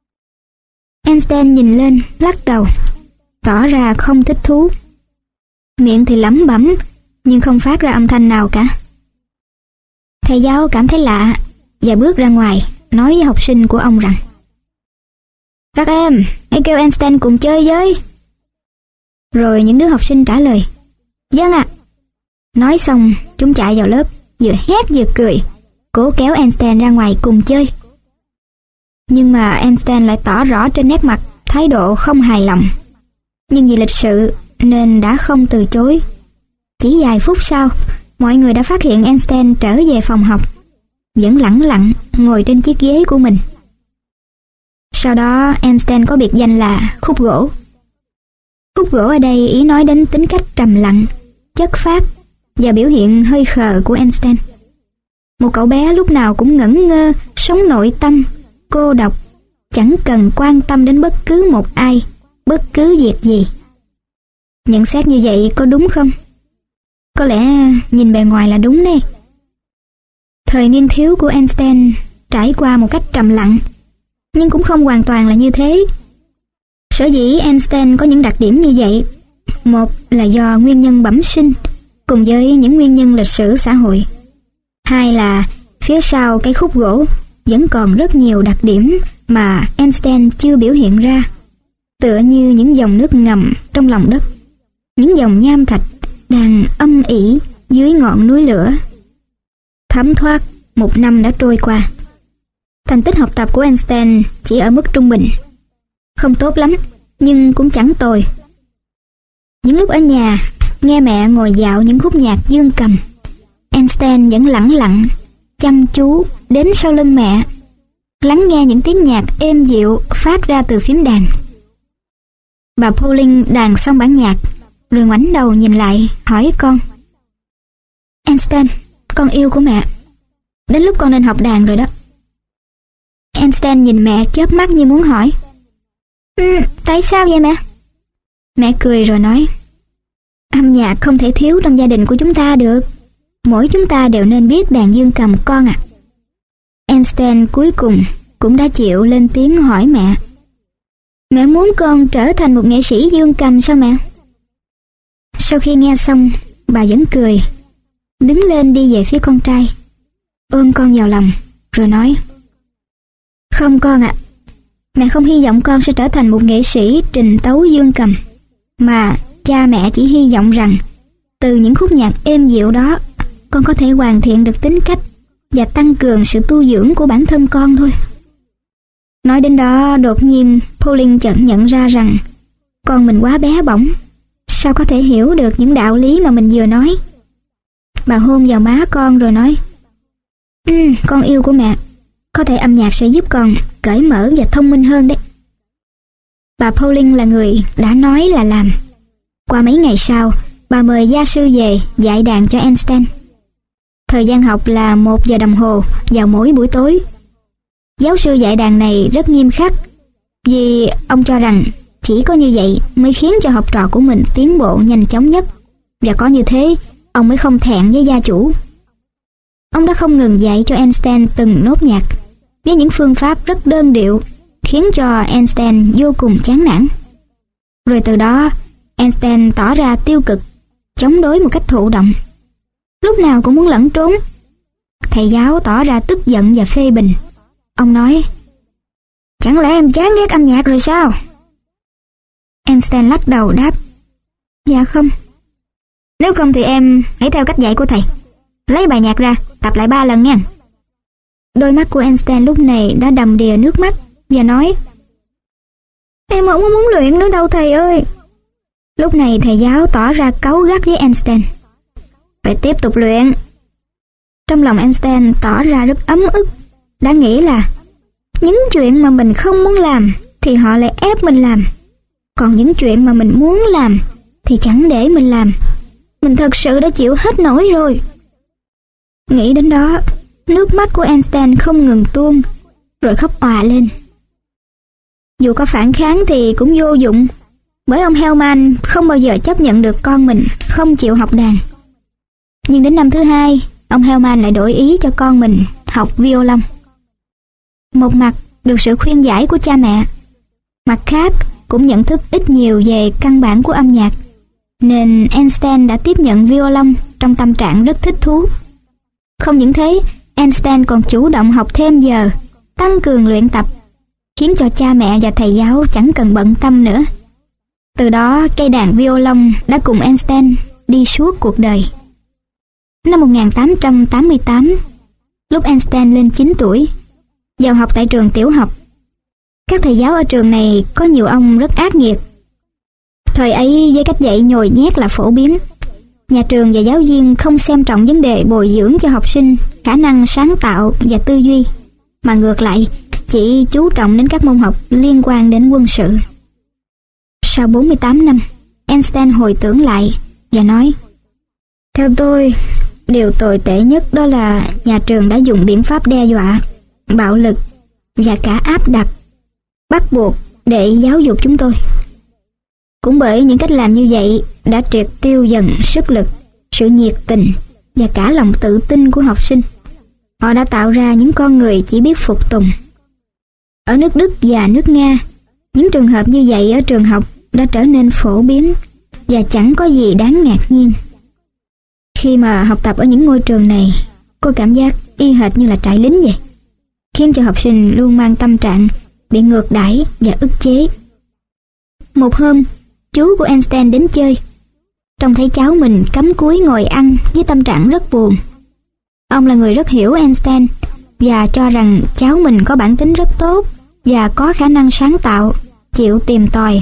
Einstein nhìn lên, lắc đầu, tỏ ra không thích thú. Miệng thì lẩm bẩm, nhưng không phát ra âm thanh nào cả. Thầy giáo cảm thấy lạ và bước ra ngoài, nói với học sinh của ông rằng: Các em, hãy kêu Einstein cùng chơi với. Rồi những đứa học sinh trả lời: Vâng ạ. Nói xong, chúng chạy vào lớp, vừa hét vừa cười, cố kéo Einstein ra ngoài cùng chơi. Nhưng mà Einstein lại tỏ rõ trên nét mặt thái độ không hài lòng. Nhưng vì lịch sự nên đã không từ chối. Chỉ vài phút sau, mọi người đã phát hiện Einstein trở về phòng học, vẫn lẳng lặng ngồi trên chiếc ghế của mình. Sau đó Einstein có biệt danh là khúc gỗ. Khúc gỗ ở đây ý nói đến tính cách trầm lặng, chất phác và biểu hiện hơi khờ của Einstein. Một cậu bé lúc nào cũng ngẩn ngơ, sống nội tâm, cô độc, chẳng cần quan tâm đến bất cứ một ai, bất cứ việc gì. Nhận xét như vậy có đúng không? Có lẽ nhìn bề ngoài là đúng đấy. Thời niên thiếu của Einstein trải qua một cách trầm lặng, nhưng cũng không hoàn toàn là như thế. Sở dĩ Einstein có những đặc điểm như vậy, một là do nguyên nhân bẩm sinh cùng với những nguyên nhân lịch sử xã hội. Hai là phía sau cái khúc gỗ vẫn còn rất nhiều đặc điểm mà Einstein chưa biểu hiện ra, tựa như những dòng nước ngầm trong lòng đất, những dòng nham thạch đang âm ỉ dưới ngọn núi lửa. Thấm thoát một năm đã trôi qua. Thành tích học tập của Einstein chỉ ở mức trung bình, không tốt lắm nhưng cũng chẳng tồi. Những lúc ở nhà nghe mẹ ngồi dạo những khúc nhạc dương cầm, Einstein vẫn lẳng lặng chăm chú đến sau lưng mẹ, lắng nghe những tiếng nhạc êm dịu phát ra từ phím đàn. Bà Pauling đàn xong bản nhạc rồi ngoảnh đầu nhìn lại hỏi con: Einstein, con yêu của mẹ, đến lúc con nên học đàn rồi đó. Einstein nhìn mẹ chớp mắt như muốn hỏi: ừ, tại sao vậy mẹ? Mẹ cười rồi nói: âm nhạc không thể thiếu trong gia đình của chúng ta được. Mỗi chúng ta đều nên biết đàn dương cầm con ạ. À. Einstein cuối cùng cũng đã chịu lên tiếng hỏi mẹ: mẹ muốn con trở thành một nghệ sĩ dương cầm sao mẹ? Sau khi nghe xong, bà vẫn cười, đứng lên đi về phía con trai, ôm con vào lòng, rồi nói: không con ạ, à, mẹ không hy vọng con sẽ trở thành một nghệ sĩ trình tấu dương cầm, mà cha mẹ chỉ hy vọng rằng từ những khúc nhạc êm dịu đó, con có thể hoàn thiện được tính cách và tăng cường sự tu dưỡng của bản thân con thôi. Nói đến đó, đột nhiên Pauline chợt nhận ra rằng con mình quá bé bỏng, sao có thể hiểu được những đạo lý mà mình vừa nói. Bà hôn vào má con rồi nói: Ừ, con yêu của mẹ, có thể âm nhạc sẽ giúp con cởi mở và thông minh hơn đấy. Bà Pauling là người đã nói là làm. Qua mấy ngày sau, bà mời gia sư về dạy đàn cho Einstein. Thời gian học là một giờ đồng hồ vào mỗi buổi tối. Giáo sư dạy đàn này rất nghiêm khắc, vì ông cho rằng chỉ có như vậy mới khiến cho học trò của mình tiến bộ nhanh chóng nhất, và có như thế ông mới không thẹn với gia chủ. Ông đã không ngừng dạy cho Einstein từng nốt nhạc với những phương pháp rất đơn điệu, khiến cho Einstein vô cùng chán nản. Rồi từ đó Einstein tỏ ra tiêu cực, chống đối một cách thụ động, lúc nào cũng muốn lẩn trốn. Thầy giáo tỏ ra tức giận và phê bình. Ông nói: chẳng lẽ em chán ghét âm nhạc rồi sao? Einstein lắc đầu đáp: dạ không. Nếu không thì em hãy theo cách dạy của thầy. lấy bài nhạc ra, tập lại ba lần nha. Đôi mắt của Einstein lúc này đã đầm đìa nước mắt và nói: Em không có muốn luyện nữa đâu thầy ơi. Lúc này thầy giáo tỏ ra cáu gắt với Einstein: Phải tiếp tục luyện. Trong lòng Einstein tỏ ra rất ấm ức, đã nghĩ là những chuyện mà mình không muốn làm thì họ lại ép mình làm, còn những chuyện mà mình muốn làm thì chẳng để mình làm. Mình thật sự đã chịu hết nổi rồi. Nghĩ đến đó, nước mắt của Einstein không ngừng tuôn, rồi khóc òa lên. Dù có phản kháng thì cũng vô dụng, bởi ông Hellman không bao giờ chấp nhận được con mình không chịu học đàn. Nhưng đến năm thứ hai, ông Hellman lại đổi ý cho con mình học violon. Một mặt được sự khuyên giải của cha mẹ, mặt khác cũng nhận thức ít nhiều về căn bản của âm nhạc, nên Einstein đã tiếp nhận violon trong tâm trạng rất thích thú. Không những thế, Einstein còn chủ động học thêm giờ, tăng cường luyện tập, khiến cho cha mẹ và thầy giáo chẳng cần bận tâm nữa. Từ đó, cây đàn violon đã cùng Einstein đi suốt cuộc đời. Năm một nghìn tám trăm tám mươi tám, lúc Einstein lên chín tuổi, vào học tại trường tiểu học. Các thầy giáo ở trường này có nhiều ông rất ác nghiệt. Thời ấy với cách dạy nhồi nhét là phổ biến. Nhà trường và giáo viên không xem trọng vấn đề bồi dưỡng cho học sinh khả năng sáng tạo và tư duy, mà ngược lại chỉ chú trọng đến các môn học liên quan đến quân sự. Sau bốn mươi tám năm, Einstein hồi tưởng lại và nói: Theo tôi, điều tồi tệ nhất đó là nhà trường đã dùng biện pháp đe dọa, bạo lực và cả áp đặt, bắt buộc để giáo dục chúng tôi. Cũng bởi những cách làm như vậy đã triệt tiêu dần sức lực, sự nhiệt tình và cả lòng tự tin của học sinh. Họ đã tạo ra những con người chỉ biết phục tùng. Ở nước Đức và nước Nga, những trường hợp như vậy ở trường học đã trở nên phổ biến và chẳng có gì đáng ngạc nhiên. Khi mà học tập ở những ngôi trường này, cô cảm giác y hệt như là trại lính vậy, khiến cho học sinh luôn mang tâm trạng bị ngược đãi và ức chế. Một hôm, chú của Einstein đến chơi. Trông thấy cháu mình cắm cúi ngồi ăn với tâm trạng rất buồn. Ông là người rất hiểu Einstein và cho rằng cháu mình có bản tính rất tốt và có khả năng sáng tạo, chịu tìm tòi.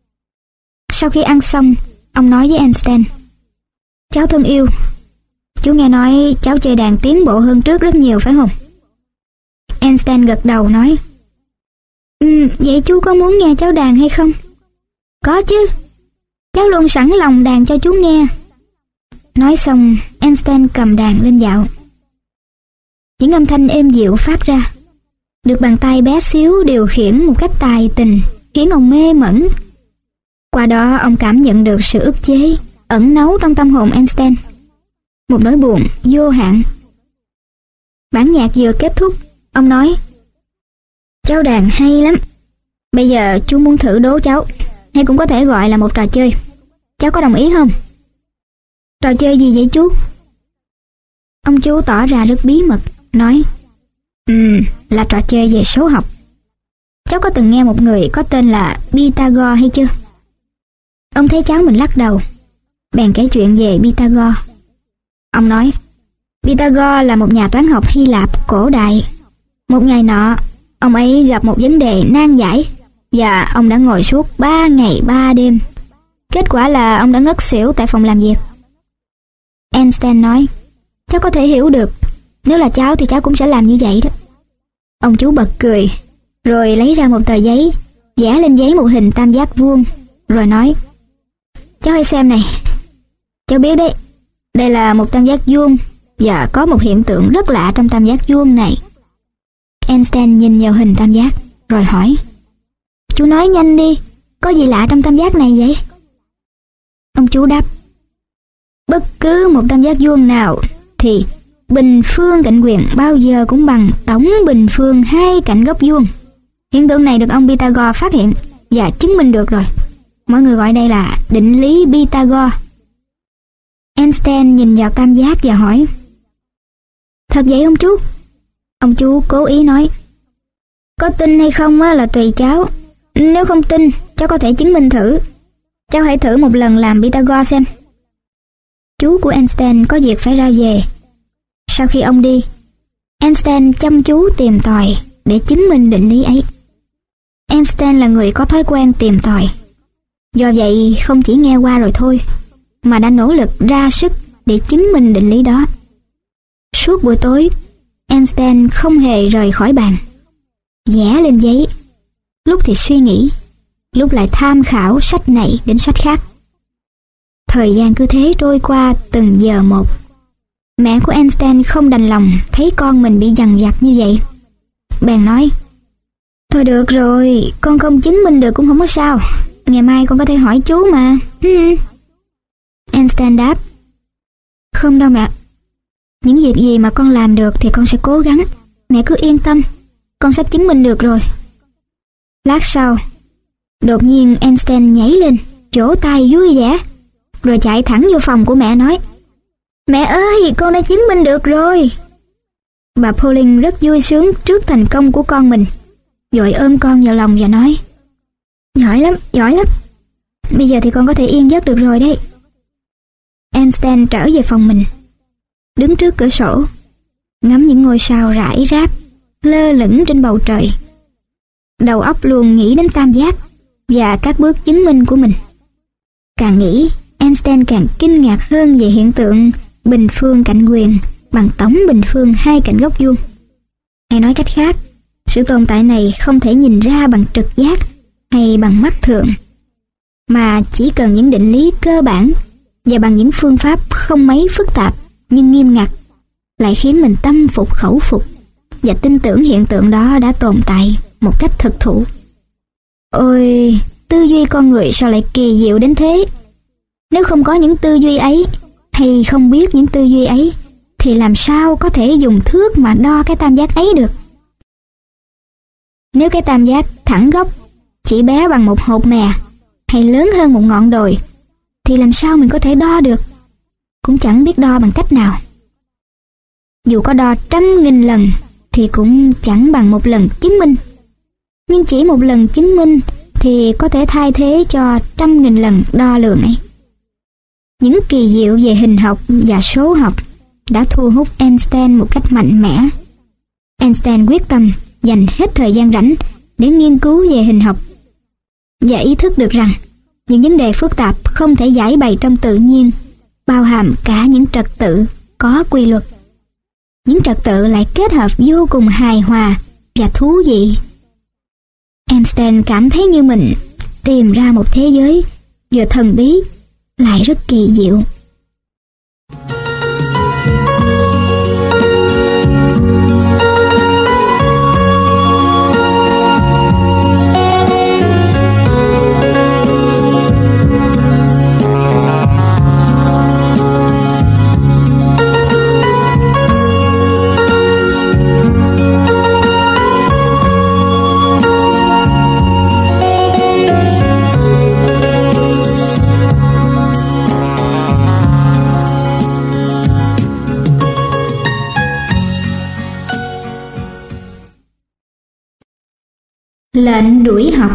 Sau khi ăn xong, ông nói với Einstein: Cháu thân yêu, chú nghe nói cháu chơi đàn tiến bộ hơn trước rất nhiều phải không? Einstein gật đầu nói: Ừ, vậy chú có muốn nghe cháu đàn hay không? Có chứ, cháu luôn sẵn lòng đàn cho chú nghe. Nói xong, Einstein cầm đàn lên dạo. Những âm thanh êm dịu phát ra, được bàn tay bé xíu điều khiển một cách tài tình, khiến ông mê mẩn. Qua đó ông cảm nhận được sự ức chế ẩn náu trong tâm hồn Einstein, một nỗi buồn vô hạn. Bản nhạc vừa kết thúc, ông nói: Cháu đàn hay lắm. Bây giờ chú muốn thử đố cháu, hay cũng có thể gọi là một trò chơi. Cháu có đồng ý không? Trò chơi gì vậy chú? Ông chú tỏ ra rất bí mật, nói: Ừ, là trò chơi về số học. Cháu có từng nghe một người có tên là Pythagore hay chưa? Ông thấy cháu mình lắc đầu, bèn kể chuyện về Pythagore. Ông nói: Pythagore là một nhà toán học Hy Lạp cổ đại. Một ngày nọ, ông ấy gặp một vấn đề nan giải và ông đã ngồi suốt ba ngày ba đêm. Kết quả là ông đã ngất xỉu tại phòng làm việc. Einstein nói: Cháu có thể hiểu được, nếu là cháu thì cháu cũng sẽ làm như vậy đó. Ông chú bật cười, rồi lấy ra một tờ giấy, vẽ lên giấy một hình tam giác vuông, rồi nói: Cháu hãy xem này. Cháu biết đấy, đây là một tam giác vuông và có một hiện tượng rất lạ trong tam giác vuông này. Einstein nhìn vào hình tam giác, rồi hỏi: Chú nói nhanh đi, có gì lạ trong tam giác này vậy? Ông chú đáp: Bất cứ một tam giác vuông nào thì bình phương cạnh quyền bao giờ cũng bằng tổng bình phương hai cạnh góc vuông. Hiện tượng này được ông Pythagore phát hiện và chứng minh được rồi. Mọi người gọi đây là định lý Pythagore. Einstein nhìn vào tam giác và hỏi: Thật vậy ông chú? Ông chú cố ý nói: Có tin hay không là tùy cháu. Nếu không tin, cháu có thể chứng minh thử. Cháu hãy thử một lần làm Pythagore xem. Chú của Einstein có việc phải ra về, Sau khi ông đi, Einstein chăm chú tìm tòi để chứng minh định lý ấy. Einstein là người có thói quen tìm tòi. Do vậy không chỉ nghe qua rồi thôi, mà đã nỗ lực ra sức để chứng minh định lý đó. Suốt buổi tối, Einstein không hề rời khỏi bàn. Vẽ lên giấy, lúc thì suy nghĩ, lúc lại tham khảo sách này đến sách khác. Thời gian cứ thế trôi qua từng giờ một. Mẹ của Einstein không đành lòng thấy con mình bị dằn vặt như vậy. Bèn nói: "Thôi được rồi, con không chứng minh được cũng không có sao. Ngày mai con có thể hỏi chú mà." Einstein đáp: "Không đâu mẹ. Những việc gì mà con làm được thì con sẽ cố gắng. Mẹ cứ yên tâm, con sắp chứng minh được rồi." Lát sau, đột nhiên Einstein nhảy lên, vỗ tay vui vẻ, rồi chạy thẳng vô phòng của mẹ nói: "Mẹ ơi, con đã chứng minh được rồi." Bà Pauline rất vui sướng trước thành công của con mình, vội ôm con vào lòng và nói: "Giỏi lắm, giỏi lắm. Bây giờ thì con có thể yên giấc được rồi đấy." Einstein trở về phòng mình, đứng trước cửa sổ, ngắm những ngôi sao rải rác lơ lửng trên bầu trời. Đầu óc luôn nghĩ đến tam giác và các bước chứng minh của mình. Càng nghĩ, Einstein càng kinh ngạc hơn về hiện tượng bình phương cạnh quyền bằng tổng bình phương hai cạnh góc vuông. Hay nói cách khác, sự tồn tại này không thể nhìn ra bằng trực giác hay bằng mắt thường, mà chỉ cần những định lý cơ bản và bằng những phương pháp không mấy phức tạp nhưng nghiêm ngặt, lại khiến mình tâm phục khẩu phục và tin tưởng hiện tượng đó đã tồn tại một cách thực thụ. Ôi, tư duy con người sao lại kỳ diệu đến thế! Nếu không có những tư duy ấy, hay không biết những tư duy ấy, thì làm sao có thể dùng thước mà đo cái tam giác ấy được? Nếu cái tam giác thẳng góc chỉ bé bằng một hột mè, hay lớn hơn một ngọn đồi, thì làm sao mình có thể đo được? Cũng chẳng biết đo bằng cách nào. Dù có đo trăm nghìn lần, thì cũng chẳng bằng một lần chứng minh. Nhưng chỉ một lần chứng minh thì có thể thay thế cho trăm nghìn lần đo lường ấy. Những kỳ diệu về hình học và số học đã thu hút Einstein một cách mạnh mẽ. Einstein quyết tâm dành hết thời gian rảnh để nghiên cứu về hình học và ý thức được rằng những vấn đề phức tạp không thể giải bày trong tự nhiên, bao hàm cả những trật tự có quy luật. Những trật tự lại kết hợp vô cùng hài hòa và thú vị. Einstein cảm thấy như mình tìm ra một thế giới vừa thần bí lại rất kỳ diệu. Lệnh đuổi học.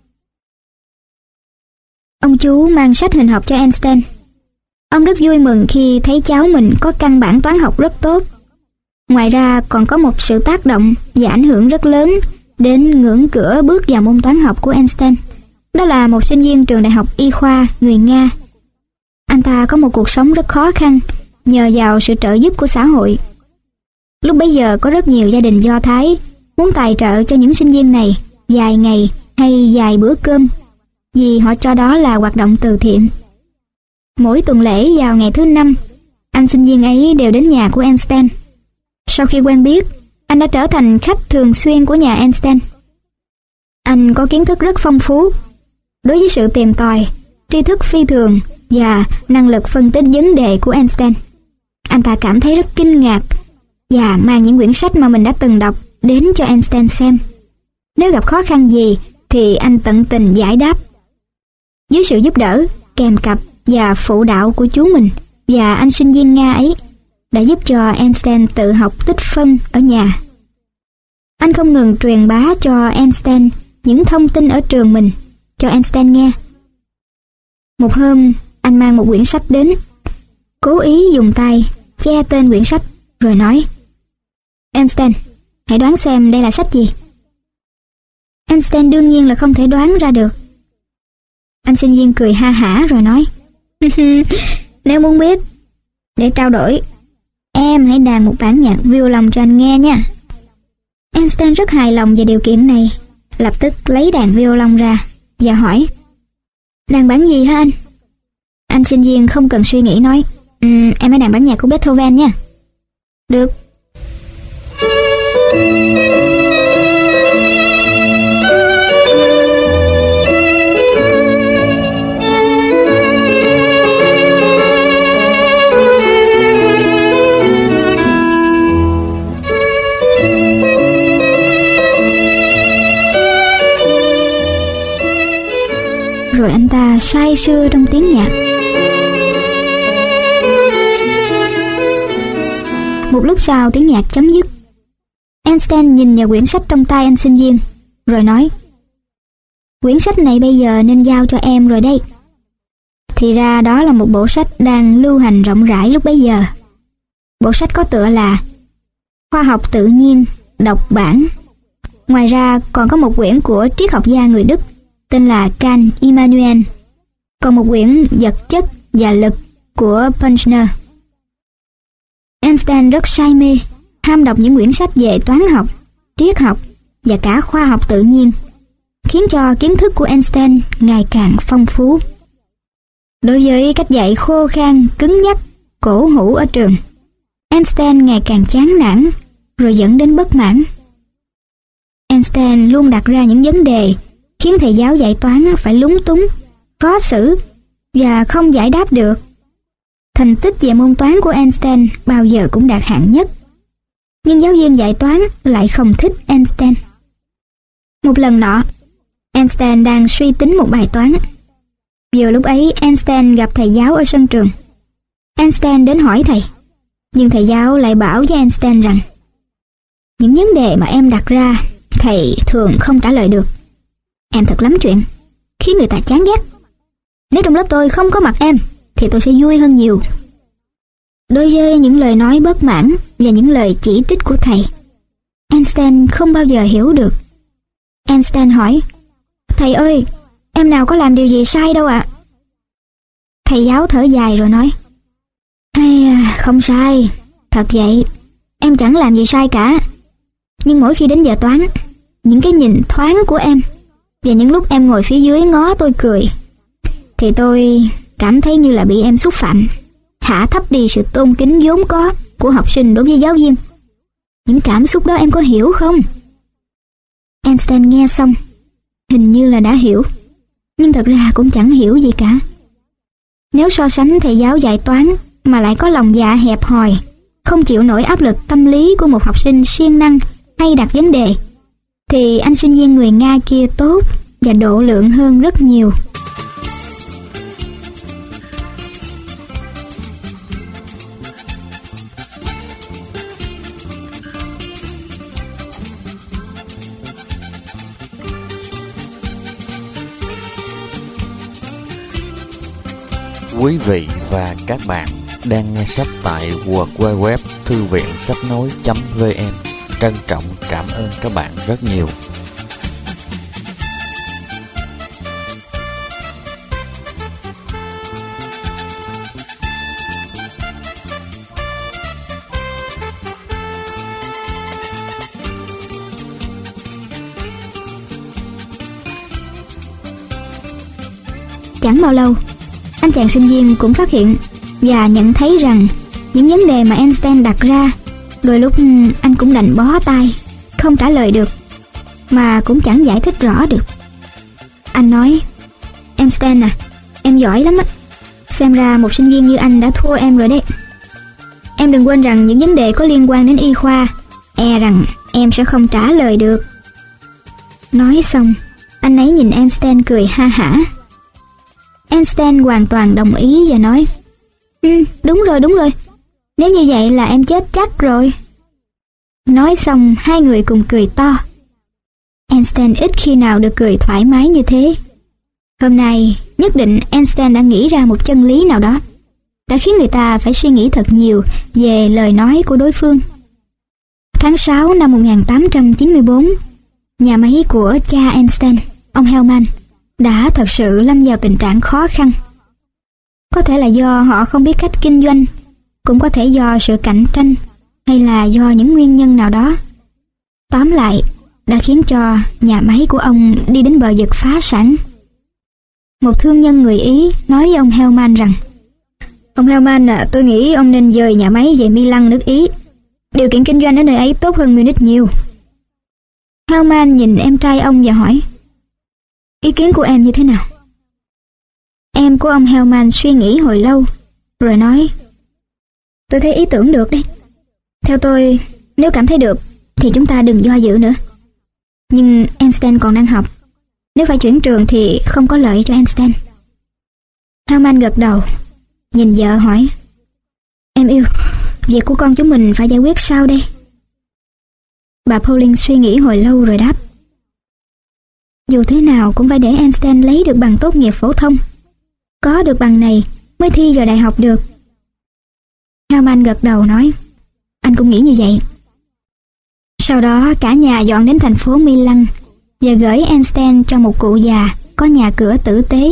Ông chú mang sách hình học cho Einstein. Ông rất vui mừng khi thấy cháu mình có căn bản toán học rất tốt. Ngoài ra còn có một sự tác động và ảnh hưởng rất lớn đến ngưỡng cửa bước vào môn toán học của Einstein. Đó là một sinh viên trường đại học y khoa người Nga. Anh ta có một cuộc sống rất khó khăn nhờ vào sự trợ giúp của xã hội. Lúc bấy giờ có rất nhiều gia đình Do Thái muốn tài trợ cho những sinh viên này vài ngày hay vài bữa cơm, vì họ cho đó là hoạt động từ thiện. Mỗi tuần lễ vào ngày thứ năm, anh sinh viên ấy đều đến nhà của Einstein. Sau khi quen biết, anh đã trở thành khách thường xuyên của nhà Einstein. Anh có kiến thức rất phong phú. Đối với sự tìm tòi, tri thức phi thường và năng lực phân tích vấn đề của Einstein, anh ta cảm thấy rất kinh ngạc và mang những quyển sách mà mình đã từng đọc đến cho Einstein xem. Nếu gặp khó khăn gì thì anh tận tình giải đáp. Dưới sự giúp đỡ, kèm cặp và phụ đạo của chú mình và anh sinh viên Nga ấy đã giúp cho Einstein tự học tích phân ở nhà. Anh không ngừng truyền bá cho Einstein những thông tin ở trường mình cho Einstein nghe. Một hôm, anh mang một quyển sách đến, cố ý dùng tay che tên quyển sách rồi nói: Einstein, hãy đoán xem đây là sách gì. Einstein đương nhiên là không thể đoán ra được. Anh sinh viên cười ha hả rồi nói: Nếu muốn biết, để trao đổi, em hãy đàn một bản nhạc violon cho anh nghe nha. Einstein rất hài lòng về điều kiện này, lập tức lấy đàn violon ra và hỏi: Đàn bản gì hả anh? Anh sinh viên không cần suy nghĩ nói: um, Em hãy đàn bản nhạc của Beethoven nha. Được. Rồi anh ta say sưa trong tiếng nhạc. Một lúc sau tiếng nhạc chấm dứt. Einstein nhìn vào quyển sách trong tay anh sinh viên, rồi nói: Quyển sách này bây giờ nên giao cho em rồi đây. Thì ra đó là một bộ sách đang lưu hành rộng rãi lúc bấy giờ. Bộ sách có tựa là Khoa học tự nhiên, độc bản. Ngoài ra còn có một quyển của triết học gia người Đức tên là Kant Immanuel, còn một quyển vật chất và lực của Püchner. Einstein rất say mê, ham đọc những quyển sách về toán học, triết học và cả khoa học tự nhiên, khiến cho kiến thức của Einstein ngày càng phong phú. Đối với cách dạy khô khan, cứng nhắc, cổ hủ ở trường, Einstein ngày càng chán nản, rồi dẫn đến bất mãn. Einstein luôn đặt ra những vấn đề khiến thầy giáo dạy toán phải lúng túng, khó xử và không giải đáp được. Thành tích về môn toán của Einstein bao giờ cũng đạt hạng nhất, nhưng giáo viên dạy toán lại không thích Einstein. Một lần nọ, Einstein đang suy tính một bài toán. Vừa lúc ấy Einstein gặp thầy giáo ở sân trường. Einstein đến hỏi thầy, nhưng thầy giáo lại bảo với Einstein rằng những vấn đề mà em đặt ra thầy thường không trả lời được. Em thật lắm chuyện, khiến người ta chán ghét. Nếu trong lớp tôi không có mặt em thì tôi sẽ vui hơn nhiều. Đối với những lời nói bất mãn và những lời chỉ trích của thầy, Einstein không bao giờ hiểu được. Einstein hỏi: Thầy ơi, em nào có làm điều gì sai đâu ạ. À? Thầy giáo thở dài rồi nói: Ây, không sai, thật vậy, em chẳng làm gì sai cả. Nhưng mỗi khi đến giờ toán, những cái nhìn thoáng của em và những lúc em ngồi phía dưới ngó tôi cười, thì tôi cảm thấy như là bị em xúc phạm, hạ thấp đi sự tôn kính vốn có của học sinh đối với giáo viên. Những cảm xúc đó em có hiểu không? Einstein nghe xong, hình như là đã hiểu, nhưng thật ra cũng chẳng hiểu gì cả. Nếu so sánh thầy giáo dạy toán mà lại có lòng dạ hẹp hòi, không chịu nổi áp lực tâm lý của một học sinh siêng năng hay đặt vấn đề, thì anh sinh viên người Nga kia tốt và độ lượng hơn rất nhiều. Quý vị và các bạn đang nghe sách tại w w w chấm thư viện sách nói chấm v n. Trân trọng cảm ơn các bạn rất nhiều. Chẳng bao lâu, anh chàng sinh viên cũng phát hiện và nhận thấy rằng những vấn đề mà Einstein đặt ra, đôi lúc anh cũng đành bó tay, không trả lời được, mà cũng chẳng giải thích rõ được. Anh nói: Einstein à, em giỏi lắm á. Xem ra một sinh viên như anh đã thua em rồi đấy. Em đừng quên rằng những vấn đề có liên quan đến y khoa, e rằng em sẽ không trả lời được. Nói xong, anh ấy nhìn Einstein cười ha hả. Einstein hoàn toàn đồng ý và nói: Ừ, đúng rồi, đúng rồi. Nếu như vậy là em chết chắc rồi. Nói xong, hai người cùng cười to. Einstein ít khi nào được cười thoải mái như thế. Hôm nay, nhất định Einstein đã nghĩ ra một chân lý nào đó. đã khiến người ta phải suy nghĩ thật nhiều về lời nói của đối phương. Tháng sáu năm một nghìn tám trăm chín mươi tư, nhà máy của cha Einstein, ông Hellman, đã thật sự lâm vào tình trạng khó khăn. Có thể là do họ không biết cách kinh doanh, cũng có thể do sự cạnh tranh, hay là do những nguyên nhân nào đó. Tóm lại, đã khiến cho nhà máy của ông đi đến bờ vực phá sản. Một thương nhân người Ý nói với ông Hellman rằng: "Ông Hellman à, tôi nghĩ ông nên dời nhà máy về Milan, nước Ý. Điều kiện kinh doanh ở nơi ấy tốt hơn Munich nhiều." Hellman nhìn em trai ông và hỏi: "Ý kiến của em như thế nào?" Em của ông Hellman suy nghĩ hồi lâu, rồi nói: "Tôi thấy ý tưởng được đấy. Theo tôi, nếu cảm thấy được thì chúng ta đừng do dự nữa. Nhưng Einstein còn đang học. Nếu phải chuyển trường thì không có lợi cho Einstein." Hellman gật đầu, nhìn vợ hỏi: "Em yêu, việc của con chúng mình phải giải quyết sao đây?" Bà Pauling suy nghĩ hồi lâu rồi đáp: "Dù thế nào cũng phải để Einstein lấy được bằng tốt nghiệp phổ thông. Có được bằng này mới thi vào đại học được." Hellman gật đầu nói: "Anh cũng nghĩ như vậy." Sau đó cả nhà dọn đến thành phố Milan và gửi Einstein cho một cụ già có nhà cửa tử tế.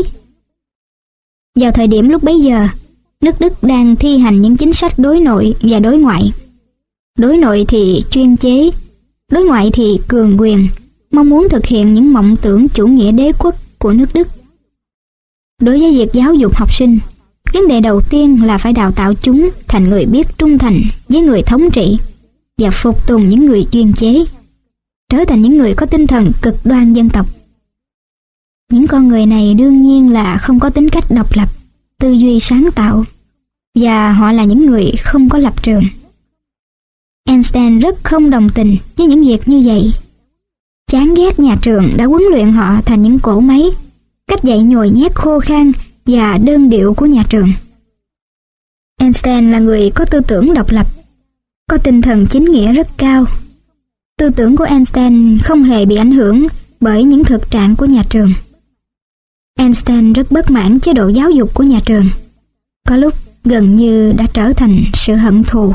Vào thời điểm lúc bấy giờ, nước Đức đang thi hành những chính sách đối nội và đối ngoại. Đối nội thì chuyên chế, đối ngoại thì cường quyền, mong muốn thực hiện những mộng tưởng chủ nghĩa đế quốc của nước Đức. Đối với việc giáo dục học sinh, vấn đề đầu tiên là phải đào tạo chúng thành người biết trung thành với người thống trị và phục tùng những người chuyên chế, trở thành những người có tinh thần cực đoan dân tộc. Những con người này đương nhiên là không có tính cách độc lập, tư duy sáng tạo, và họ là những người không có lập trường. Einstein rất không đồng tình với những việc như vậy. Chán ghét nhà trường đã huấn luyện họ thành những cỗ máy, cách dạy nhồi nhét khô khan và đơn điệu của nhà trường. Einstein là người có tư tưởng độc lập, có tinh thần chính nghĩa rất cao. Tư tưởng của Einstein không hề bị ảnh hưởng bởi những thực trạng của nhà trường. Einstein rất bất mãn chế độ giáo dục của nhà trường, có lúc gần như đã trở thành sự hận thù.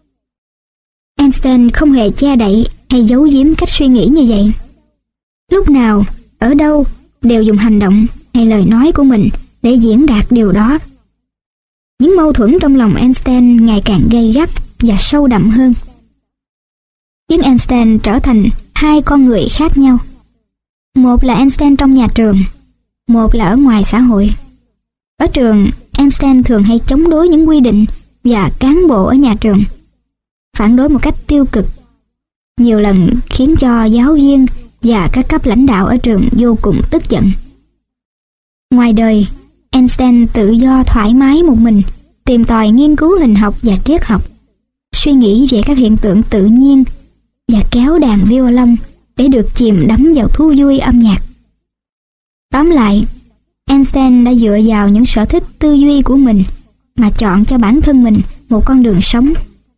Einstein không hề che đậy hay giấu giếm cách suy nghĩ như vậy. Lúc nào, ở đâu đều dùng hành động hay lời nói của mình để diễn đạt điều đó. Những mâu thuẫn trong lòng Einstein ngày càng gay gắt và sâu đậm hơn, khiến Einstein trở thành hai con người khác nhau. Một là Einstein trong nhà trường, một là ở ngoài xã hội. Ở trường, Einstein thường hay chống đối những quy định và cán bộ ở nhà trường, phản đối một cách tiêu cực, nhiều lần khiến cho giáo viên và các cấp lãnh đạo ở trường vô cùng tức giận. Ngoài đời, Einstein tự do thoải mái một mình, tìm tòi nghiên cứu hình học và triết học, suy nghĩ về các hiện tượng tự nhiên và kéo đàn violon để được chìm đắm vào thú vui âm nhạc. Tóm lại, Einstein đã dựa vào những sở thích tư duy của mình mà chọn cho bản thân mình một con đường sống.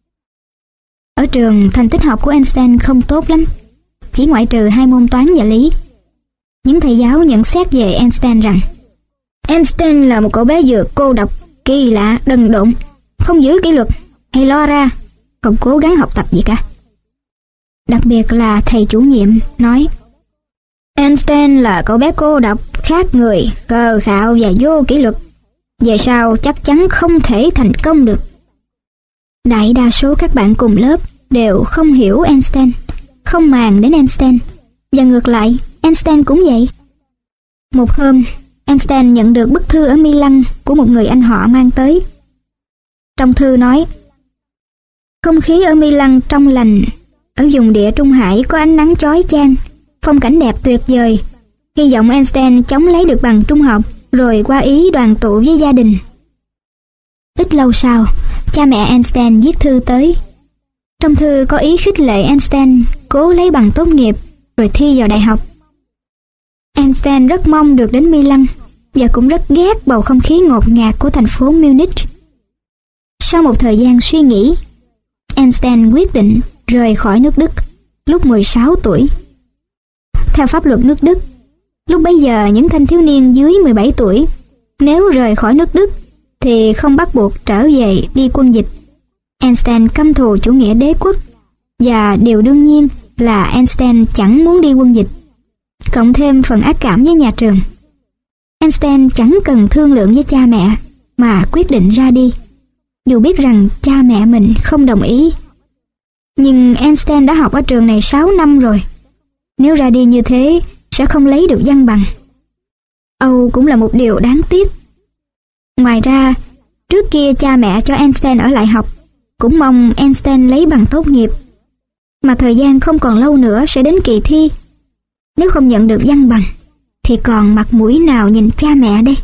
Ở trường, thành tích học của Einstein không tốt lắm, chỉ ngoại trừ hai môn toán và lý. Những thầy giáo nhận xét về Einstein rằng Einstein là một cậu bé vừa cô độc, kỳ lạ, đần độn, không giữ kỷ luật hay lo ra, không cố gắng học tập gì cả. Đặc biệt là thầy chủ nhiệm nói Einstein là cậu bé cô độc, khác người, khờ khạo và vô kỷ luật, về sau chắc chắn không thể thành công được. Đại đa số các bạn cùng lớp đều không hiểu Einstein, không màng đến Einstein, và ngược lại, Einstein cũng vậy. Một hôm, Einstein nhận được bức thư ở Milan của một người anh họ mang tới. Trong thư nói: "Không khí ở Milan trong lành, ở vùng địa Trung Hải có ánh nắng chói chang, phong cảnh đẹp tuyệt vời. Hy vọng Einstein chóng lấy được bằng trung học rồi qua Ý đoàn tụ với gia đình." Ít lâu sau, cha mẹ Einstein viết thư tới. Trong thư có ý khích lệ Einstein cố lấy bằng tốt nghiệp rồi thi vào đại học. Einstein rất mong được đến Milan và cũng rất ghét bầu không khí ngột ngạt của thành phố Munich. Sau một thời gian suy nghĩ, Einstein quyết định rời khỏi nước Đức lúc mười sáu tuổi. Theo pháp luật nước Đức, lúc bấy giờ những thanh thiếu niên dưới mười bảy tuổi nếu rời khỏi nước Đức thì không bắt buộc trở về đi quân dịch. Einstein căm thù chủ nghĩa đế quốc, và điều đương nhiên là Einstein chẳng muốn đi quân dịch. Cộng thêm phần ác cảm với nhà trường, Einstein chẳng cần thương lượng với cha mẹ mà quyết định ra đi, dù biết rằng cha mẹ mình không đồng ý. Nhưng Einstein đã học ở trường này sáu năm rồi, nếu ra đi như thế sẽ không lấy được văn bằng. Âu cũng là một điều đáng tiếc. Ngoài ra, trước kia cha mẹ cho Einstein ở lại học, cũng mong Einstein lấy bằng tốt nghiệp. Mà thời gian không còn lâu nữa sẽ đến kỳ thi. Nếu không nhận được văn bằng, thì còn mặt mũi nào nhìn cha mẹ đây?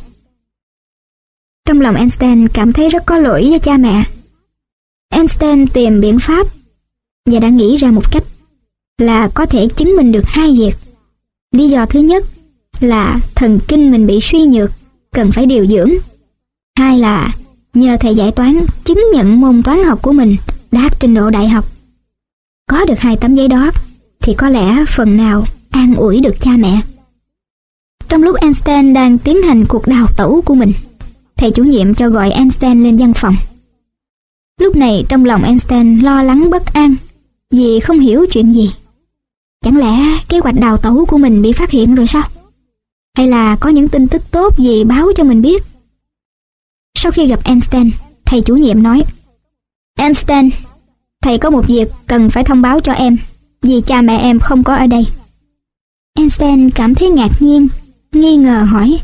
Trong lòng Einstein cảm thấy rất có lỗi với cha mẹ. Einstein tìm biện pháp và đã nghĩ ra một cách là có thể chứng minh được hai việc. Lý do thứ nhất là thần kinh mình bị suy nhược, cần phải điều dưỡng. Hai là nhờ thầy dạy toán chứng nhận môn toán học của mình đạt trình độ đại học. Có được hai tấm giấy đó thì có lẽ phần nào an ủi được cha mẹ. Trong lúc Einstein đang tiến hành cuộc đào tẩu của mình, thầy chủ nhiệm cho gọi Einstein lên văn phòng. Lúc này trong lòng Einstein lo lắng bất an vì không hiểu chuyện gì. Chẳng lẽ kế hoạch đào tẩu của mình bị phát hiện rồi sao? Hay là có những tin tức tốt gì báo cho mình biết? Sau khi gặp Einstein, thầy chủ nhiệm nói: Einstein, thầy có một việc cần phải thông báo cho em, vì cha mẹ em không có ở đây. Einstein cảm thấy ngạc nhiên, nghi ngờ hỏi: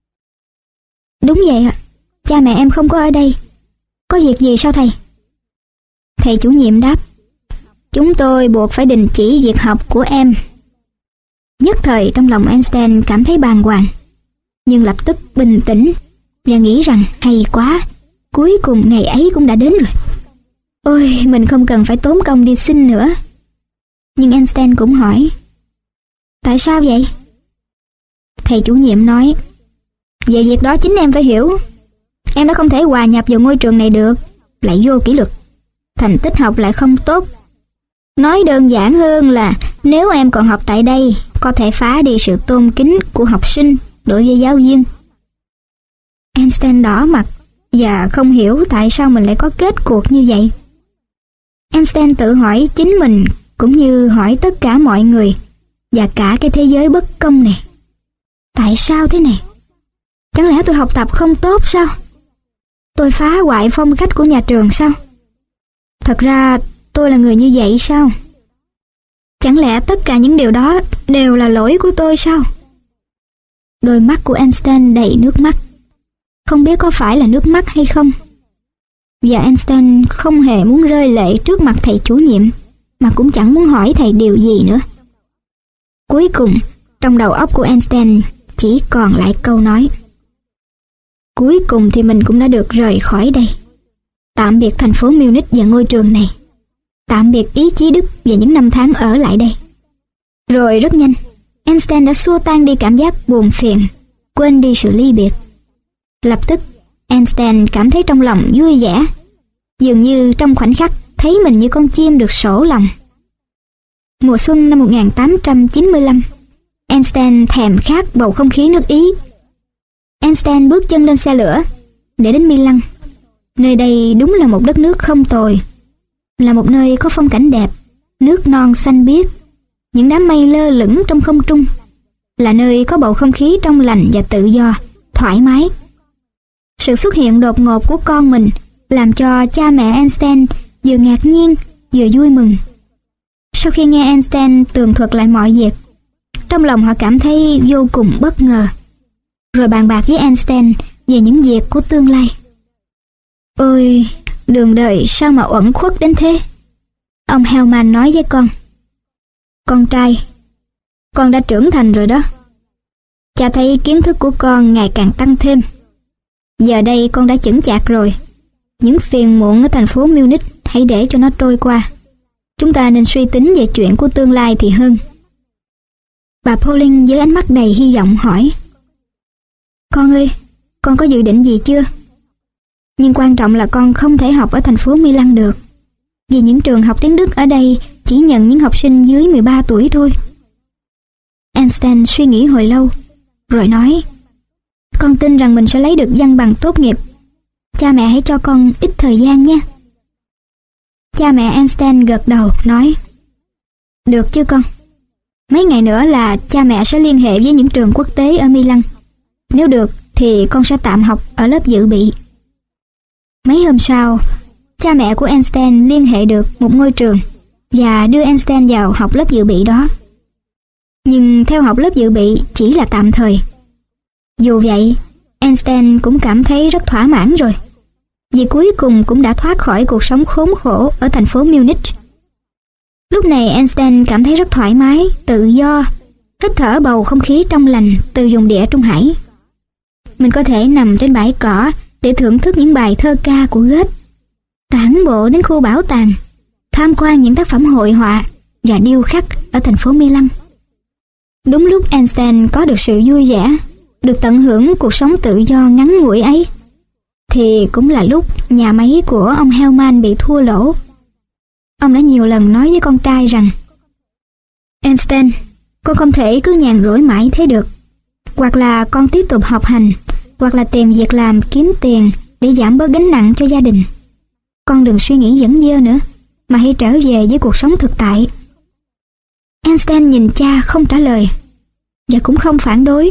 Đúng vậy ạ, cha mẹ em không có ở đây. Có việc gì sao thầy? Thầy chủ nhiệm đáp: Chúng tôi buộc phải đình chỉ việc học của em. Nhất thời trong lòng Einstein cảm thấy bàng hoàng, nhưng lập tức bình tĩnh và nghĩ rằng hay quá, cuối cùng ngày ấy cũng đã đến rồi. Ôi, mình không cần phải tốn công đi xin nữa. Nhưng Einstein cũng hỏi: Tại sao vậy? Thầy chủ nhiệm nói: Về việc đó chính em phải hiểu. Em đã không thể hòa nhập vào ngôi trường này được, lại vô kỷ luật, thành tích học lại không tốt. Nói đơn giản hơn là nếu em còn học tại đây, có thể phá đi sự tôn kính của học sinh đối với giáo viên. Einstein đỏ mặt và không hiểu tại sao mình lại có kết cuộc như vậy. Einstein tự hỏi chính mình cũng như hỏi tất cả mọi người và cả cái thế giới bất công này. Tại sao thế này? Chẳng lẽ tôi học tập không tốt sao? Tôi phá hoại phong cách của nhà trường sao? Thật ra tôi là người như vậy sao? Chẳng lẽ tất cả những điều đó đều là lỗi của tôi sao? Đôi mắt của Einstein đầy nước mắt. Không biết có phải là nước mắt hay không. Và Einstein không hề muốn rơi lệ trước mặt thầy chủ nhiệm, mà cũng chẳng muốn hỏi thầy điều gì nữa. Cuối cùng, trong đầu óc của Einstein chỉ còn lại câu nói: Cuối cùng thì mình cũng đã được rời khỏi đây. Tạm biệt thành phố Munich và ngôi trường này. Tạm biệt ý chí Đức và những năm tháng ở lại đây. Rồi rất nhanh, Einstein đã xua tan đi cảm giác buồn phiền, quên đi sự ly biệt. Lập tức, Einstein cảm thấy trong lòng vui vẻ, dường như trong khoảnh khắc thấy mình như con chim được sổ lòng. Mùa xuân năm một nghìn tám trăm chín mươi lăm, Einstein thèm khát bầu không khí nước Ý. Einstein bước chân lên xe lửa để đến Milan. Nơi đây đúng là một đất nước không tồi, là một nơi có phong cảnh đẹp, nước non xanh biếc, những đám mây lơ lửng trong không trung, là nơi có bầu không khí trong lành và tự do, thoải mái. Sự xuất hiện đột ngột của con mình làm cho cha mẹ Einstein vừa ngạc nhiên vừa vui mừng. Sau khi nghe Einstein tường thuật lại mọi việc, trong lòng họ cảm thấy vô cùng bất ngờ, rồi bàn bạc với Einstein về những việc của tương lai. Ôi, đường đời sao mà uẩn khuất đến thế? Ông Hellman nói với con: Con trai, con đã trưởng thành rồi đó. Cha thấy kiến thức của con ngày càng tăng thêm. Giờ đây con đã chững chạc rồi. Những phiền muộn ở thành phố Munich hãy để cho nó trôi qua. Chúng ta nên suy tính về chuyện của tương lai thì hơn. Bà Pauline với ánh mắt đầy hy vọng hỏi: Con ơi, con có dự định gì chưa? Nhưng quan trọng là con không thể học ở thành phố Milan được, vì những trường học tiếng Đức ở đây chỉ nhận những học sinh dưới mười ba tuổi thôi. Einstein suy nghĩ hồi lâu, rồi nói: Con tin rằng mình sẽ lấy được văn bằng tốt nghiệp. cha mẹ hãy cho con ít thời gian nha. Cha mẹ Einstein gật đầu nói, được chứ con. Mấy ngày nữa là cha mẹ sẽ liên hệ với những trường quốc tế ở Milan. Nếu được thì con sẽ tạm học ở lớp dự bị. Mấy hôm sau, cha mẹ của Einstein liên hệ được một ngôi trường và đưa Einstein vào học lớp dự bị đó. Nhưng theo học lớp dự bị chỉ là tạm thời. Dù vậy, Einstein cũng cảm thấy rất thỏa mãn rồi, vì cuối cùng cũng đã thoát khỏi cuộc sống khốn khổ ở thành phố Munich. Lúc này Einstein cảm thấy rất thoải mái, tự do, hít thở bầu không khí trong lành từ vùng địa Trung Hải. Mình có thể nằm trên bãi cỏ để thưởng thức những bài thơ ca của Goethe, tản bộ đến khu bảo tàng, tham quan những tác phẩm hội họa và điêu khắc ở thành phố Milan. Đúng lúc Einstein có được sự vui vẻ, được tận hưởng cuộc sống tự do ngắn ngủi ấy, thì cũng là lúc nhà máy của ông Hellman bị thua lỗ. Ông đã nhiều lần nói với con trai rằng, Einstein, con không thể cứ nhàn rỗi mãi thế được. Hoặc là con tiếp tục học hành, hoặc là tìm việc làm kiếm tiền để giảm bớt gánh nặng cho gia đình. Con đừng suy nghĩ dẫn dơ nữa, mà hãy trở về với cuộc sống thực tại. Einstein nhìn cha không trả lời, và cũng không phản đối.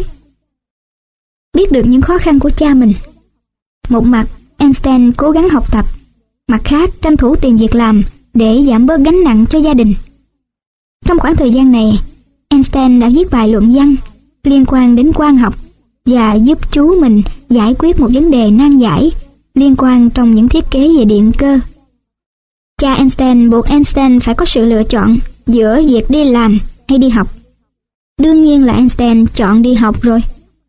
Biết được những khó khăn của cha mình, một mặt Einstein cố gắng học tập, mặt khác tranh thủ tìm việc làm để giảm bớt gánh nặng cho gia đình. Trong khoảng thời gian này, Einstein đã viết bài luận văn liên quan đến quang học và giúp chú mình giải quyết một vấn đề nan giải liên quan trong những thiết kế về điện cơ. Cha Einstein buộc Einstein phải có sự lựa chọn giữa việc đi làm hay đi học. Đương nhiên là Einstein chọn đi học rồi.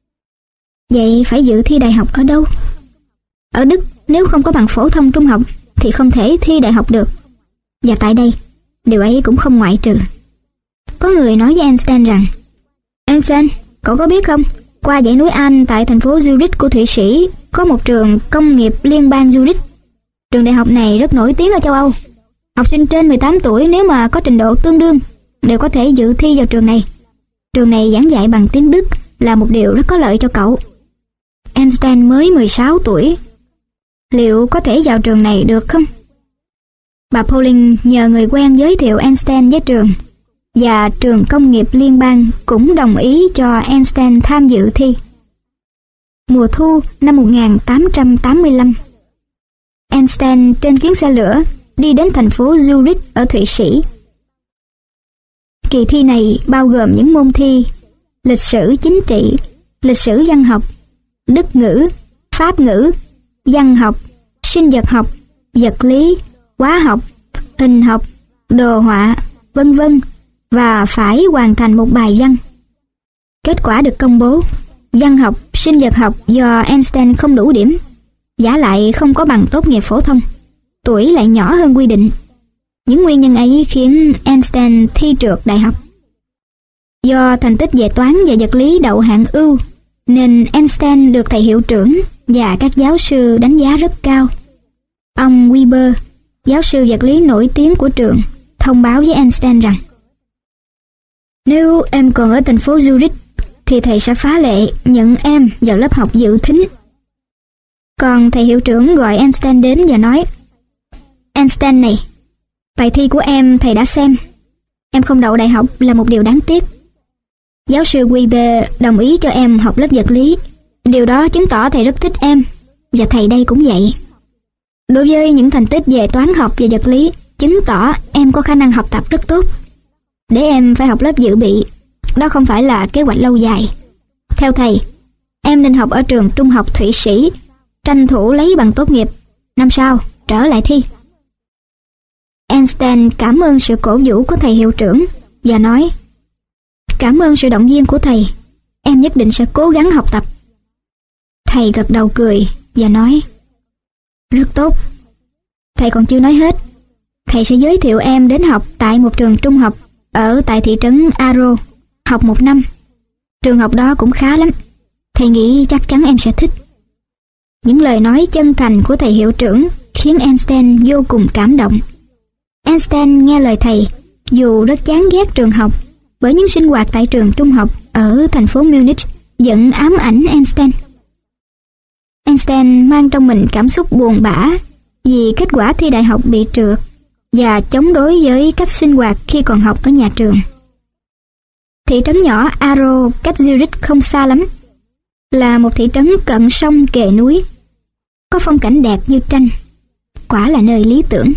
Vậy phải dự thi đại học ở đâu? Ở Đức, nếu không có bằng phổ thông trung học thì không thể thi đại học được. Và tại đây, điều ấy cũng không ngoại trừ. Có người nói với Einstein rằng, Einstein, cậu có biết không, qua dãy núi Alps tại thành phố Zurich của Thụy Sĩ có một trường công nghiệp liên bang Zurich. Trường đại học này rất nổi tiếng ở châu Âu. Học sinh trên mười tám tuổi nếu mà có trình độ tương đương đều có thể dự thi vào trường này. Trường này giảng dạy bằng tiếng Đức là một điều rất có lợi cho cậu. Einstein mới mười sáu tuổi. Liệu có thể vào trường này được không? Bà Pauling nhờ người quen giới thiệu Einstein với trường, và trường công nghiệp liên bang cũng đồng ý cho Einstein tham dự thi. Mùa thu năm một nghìn tám trăm tám mươi lăm, Einstein trên chuyến xe lửa đi đến thành phố Zurich ở Thụy Sĩ. Kỳ thi này bao gồm những môn thi lịch sử chính trị, lịch sử văn học, Đức ngữ, Pháp ngữ, văn học, sinh vật học, vật lý, hóa học, hình học, đồ họa, vân vân, và phải hoàn thành một bài văn. Kết quả được công bố. Văn học, sinh vật học do Einstein không đủ điểm, vả lại không có bằng tốt nghiệp phổ thông, tuổi lại nhỏ hơn quy định. Những nguyên nhân ấy khiến Einstein thi trượt đại học. Do thành tích về toán và vật lý đậu hạng ưu, nên Einstein được thầy hiệu trưởng và các giáo sư đánh giá rất cao. Ông Weber, giáo sư vật lý nổi tiếng của trường, thông báo với Einstein rằng, nếu em còn ở thành phố Zurich thì thầy sẽ phá lệ nhận em vào lớp học dự thính. Còn thầy hiệu trưởng gọi Einstein đến và nói, Einstein này, bài thi của em thầy đã xem. Em không đậu đại học là một điều đáng tiếc. Giáo sư Weber đồng ý cho em học lớp vật lý. Điều đó chứng tỏ thầy rất thích em, và thầy đây cũng vậy. Đối với những thành tích về toán học và vật lý, chứng tỏ em có khả năng học tập rất tốt. Để em phải học lớp dự bị, đó không phải là kế hoạch lâu dài. Theo thầy, em nên học ở trường trung học Thụy Sĩ, tranh thủ lấy bằng tốt nghiệp, năm sau trở lại thi. Einstein cảm ơn sự cổ vũ của thầy hiệu trưởng và nói, cảm ơn sự động viên của thầy, em nhất định sẽ cố gắng học tập. Thầy gật đầu cười và nói, rất tốt. Thầy còn chưa nói hết. Thầy sẽ giới thiệu em đến học tại một trường trung học ở tại thị trấn Aro, học một năm. Trường học đó cũng khá lắm. Thầy nghĩ chắc chắn em sẽ thích. Những lời nói chân thành của thầy hiệu trưởng khiến Einstein vô cùng cảm động. Einstein nghe lời thầy, dù rất chán ghét trường học, bởi những sinh hoạt tại trường trung học ở thành phố Munich vẫn ám ảnh Einstein. Einstein mang trong mình cảm xúc buồn bã vì kết quả thi đại học bị trượt và chống đối với cách sinh hoạt khi còn học ở nhà trường. Thị trấn nhỏ Aro cách Zurich không xa lắm, là một thị trấn cận sông kề núi, có phong cảnh đẹp như tranh, quả là nơi lý tưởng.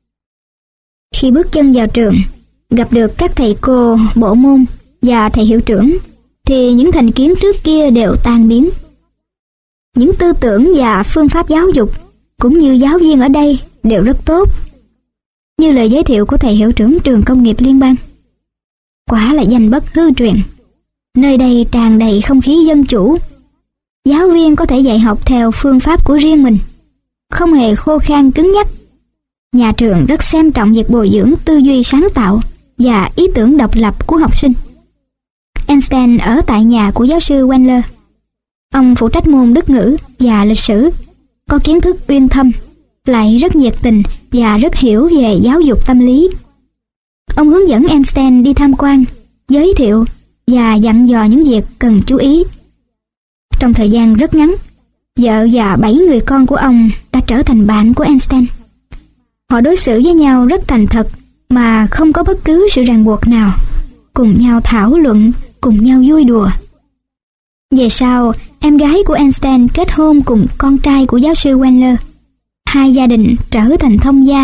Khi bước chân vào trường, gặp được các thầy cô bộ môn và thầy hiệu trưởng, thì những thành kiến trước kia đều tan biến. Những tư tưởng và phương pháp giáo dục cũng như giáo viên ở đây đều rất tốt, như lời giới thiệu của thầy hiệu trưởng trường công nghiệp liên bang. Quả là danh bất hư truyền. Nơi đây tràn đầy không khí dân chủ. Giáo viên có thể dạy học theo phương pháp của riêng mình, không hề khô khan cứng nhắc. Nhà trường rất xem trọng việc bồi dưỡng tư duy sáng tạo và ý tưởng độc lập của học sinh. Einstein ở tại nhà của giáo sư Wendler. Ông phụ trách môn Đức ngữ và lịch sử, có kiến thức uyên thâm, lại rất nhiệt tình và rất hiểu về giáo dục tâm lý. Ông hướng dẫn Einstein đi tham quan, giới thiệu và dặn dò những việc cần chú ý. Trong thời gian rất ngắn, vợ và bảy người con của ông đã trở thành bạn của Einstein. Họ đối xử với nhau rất thành thật mà không có bất cứ sự ràng buộc nào, cùng nhau thảo luận, cùng nhau vui đùa. Về sau, em gái của Einstein kết hôn cùng con trai của giáo sư Wendler. Hai gia đình trở thành thông gia.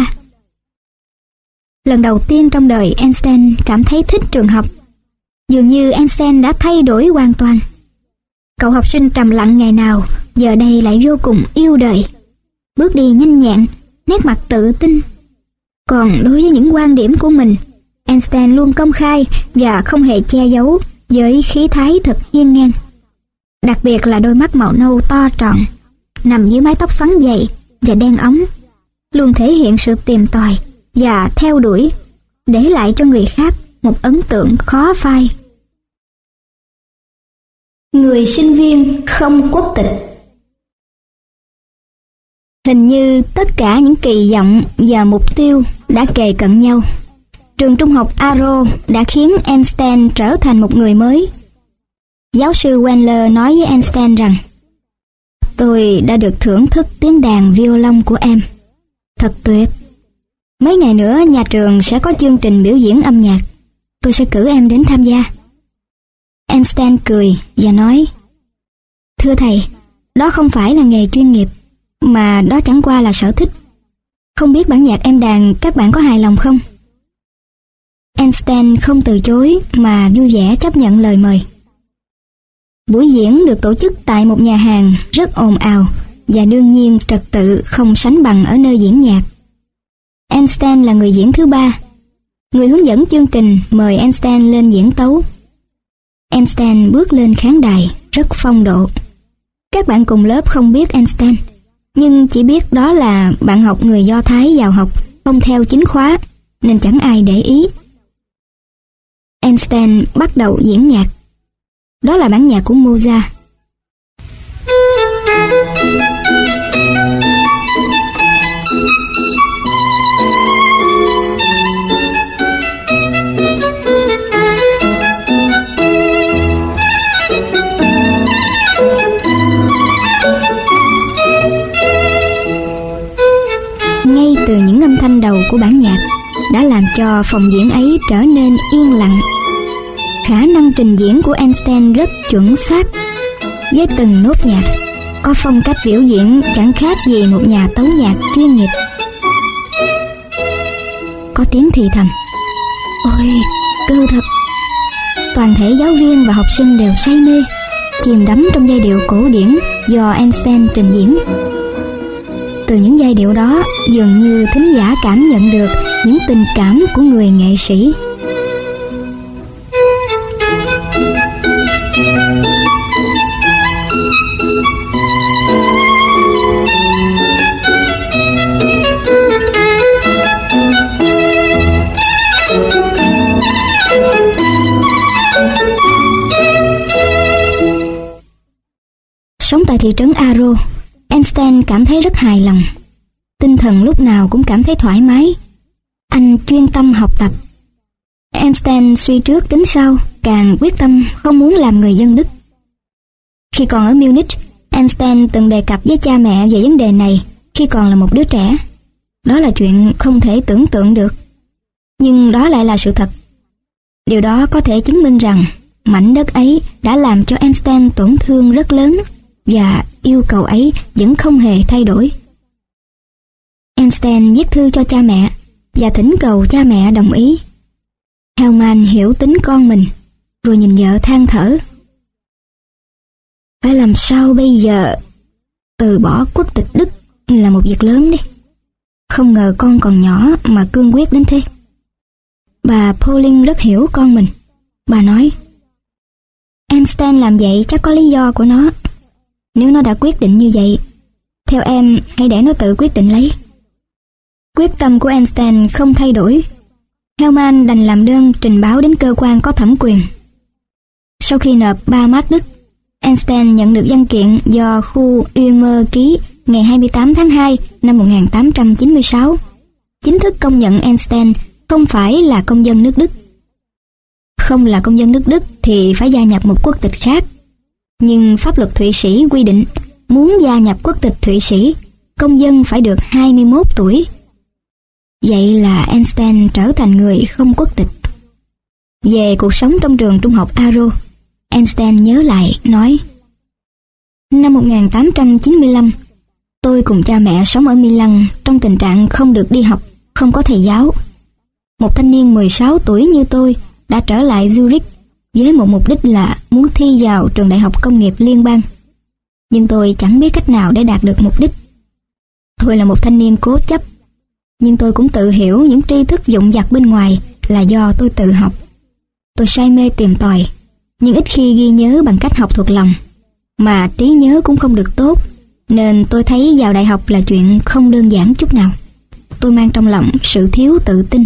Lần đầu tiên trong đời Einstein cảm thấy thích trường học. Dường như Einstein đã thay đổi hoàn toàn. Cậu học sinh trầm lặng ngày nào giờ đây lại vô cùng yêu đời, bước đi nhanh nhẹn, nét mặt tự tin. Còn đối với những quan điểm của mình, Einstein luôn công khai và không hề che giấu, với khí thái thật hiên ngang. Đặc biệt là đôi mắt màu nâu to tròn, nằm dưới mái tóc xoắn dày và đen óng, luôn thể hiện sự tìm tòi và theo đuổi, để lại cho người khác một ấn tượng khó phai. Người sinh viên không quốc tịch. Hình như tất cả những kỳ vọng và mục tiêu đã kề cận nhau. Trường trung học Aro đã khiến Einstein trở thành một người mới. Giáo sư Wendler nói với Einstein rằng: "Tôi đã được thưởng thức tiếng đàn violon của em. Thật tuyệt. Mấy ngày nữa nhà trường sẽ có chương trình biểu diễn âm nhạc. Tôi sẽ cử em đến tham gia." Einstein cười và nói: "Thưa thầy, đó không phải là nghề chuyên nghiệp, mà đó chẳng qua là sở thích. Không biết bản nhạc em đàn các bạn có hài lòng không?" Einstein không từ chối mà vui vẻ chấp nhận lời mời. Buổi diễn được tổ chức tại một nhà hàng rất ồn ào và đương nhiên trật tự không sánh bằng ở nơi diễn nhạc. Einstein là người diễn thứ ba. Người hướng dẫn chương trình mời Einstein lên diễn tấu. Einstein bước lên khán đài rất phong độ. Các bạn cùng lớp không biết Einstein, nhưng chỉ biết đó là bạn học người Do Thái vào học không theo chính khóa, nên chẳng ai để ý. Einstein bắt đầu diễn nhạc. Đó là bản nhạc của Mozart. Ngay từ những âm thanh đầu của bản nhạc đã làm cho phòng diễn ấy trở nên yên lặng. Khả năng trình diễn của Einstein rất chuẩn xác. Với từng nốt nhạc, có phong cách biểu diễn chẳng khác gì một nhà tấu nhạc chuyên nghiệp. Có tiếng thì thầm: "Ôi, cơ thật!" Toàn thể giáo viên và học sinh đều say mê, chìm đắm trong giai điệu cổ điển do Einstein trình diễn. Từ những giai điệu đó, dường như thính giả cảm nhận được những tình cảm của người nghệ sĩ. Sống tại thị trấn Aro, Einstein cảm thấy rất hài lòng. Tinh thần lúc nào cũng cảm thấy thoải mái. Anh chuyên tâm học tập. Einstein suy trước tính sau, càng quyết tâm không muốn làm người dân Đức. Khi còn ở Munich, Einstein từng đề cập với cha mẹ về vấn đề này khi còn là một đứa trẻ. Đó là chuyện không thể tưởng tượng được, nhưng đó lại là sự thật. Điều đó có thể chứng minh rằng mảnh đất ấy đã làm cho Einstein tổn thương rất lớn, và yêu cầu ấy vẫn không hề thay đổi. Einstein viết thư cho cha mẹ và thỉnh cầu cha mẹ đồng ý. Hellman hiểu tính con mình, rồi nhìn vợ than thở. Phải làm sao bây giờ? Từ bỏ quốc tịch Đức là một việc lớn đấy. Không ngờ con còn nhỏ mà cương quyết đến thế. Bà Pauline rất hiểu con mình. Bà nói, Einstein làm vậy chắc có lý do của nó. Nếu nó đã quyết định như vậy, theo em hãy để nó tự quyết định lấy. Quyết tâm của Einstein không thay đổi. Hellman đành làm đơn trình báo đến cơ quan có thẩm quyền. Sau khi nộp ba mác Đức, Einstein nhận được văn kiện do khu Ulmer ký ngày hai mươi tám tháng hai năm một nghìn tám trăm chín mươi sáu, chính thức công nhận Einstein không phải là công dân nước Đức. Không là công dân nước Đức thì phải gia nhập một quốc tịch khác. Nhưng pháp luật Thụy Sĩ quy định muốn gia nhập quốc tịch Thụy Sĩ, công dân phải được hai mươi mốt tuổi. Vậy là Einstein trở thành người không quốc tịch. Về cuộc sống trong trường trung học Aro, Einstein nhớ lại, nói: Năm một nghìn tám trăm chín mươi lăm, tôi cùng cha mẹ sống ở Milan trong tình trạng không được đi học, không có thầy giáo. Một thanh niên mười sáu tuổi như tôi đã trở lại Zurich với một mục đích là muốn thi vào trường đại học công nghiệp liên bang. Nhưng tôi chẳng biết cách nào để đạt được mục đích. Tôi là một thanh niên cố chấp, nhưng tôi cũng tự hiểu những tri thức vụn vặt bên ngoài là do tôi tự học. Tôi say mê tìm tòi, nhưng ít khi ghi nhớ bằng cách học thuộc lòng, mà trí nhớ cũng không được tốt, nên tôi thấy vào đại học là chuyện không đơn giản chút nào. Tôi mang trong lòng sự thiếu tự tin.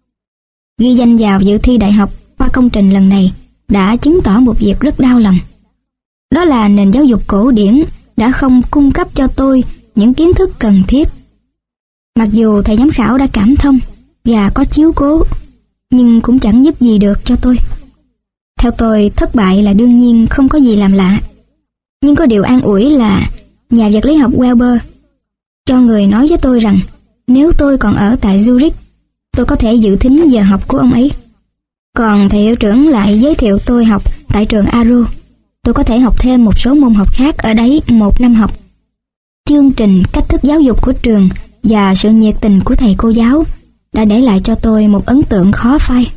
Ghi danh vào dự thi đại học qua công trình lần này đã chứng tỏ một việc rất đau lòng. Đó là nền giáo dục cổ điển đã không cung cấp cho tôi những kiến thức cần thiết. Mặc dù thầy giám khảo đã cảm thông và có chiếu cố, nhưng cũng chẳng giúp gì được cho tôi. Theo tôi, thất bại là đương nhiên, không có gì làm lạ. Nhưng có điều an ủi là nhà vật lý học Weber cho người nói với tôi rằng nếu tôi còn ở tại Zurich, tôi có thể dự thính giờ học của ông ấy. Còn thầy hiệu trưởng lại giới thiệu tôi học tại trường Aro. Tôi có thể học thêm một số môn học khác ở đấy một năm học. Chương trình, cách thức giáo dục của trường và sự nhiệt tình của thầy cô giáo đã để lại cho tôi một ấn tượng khó phai.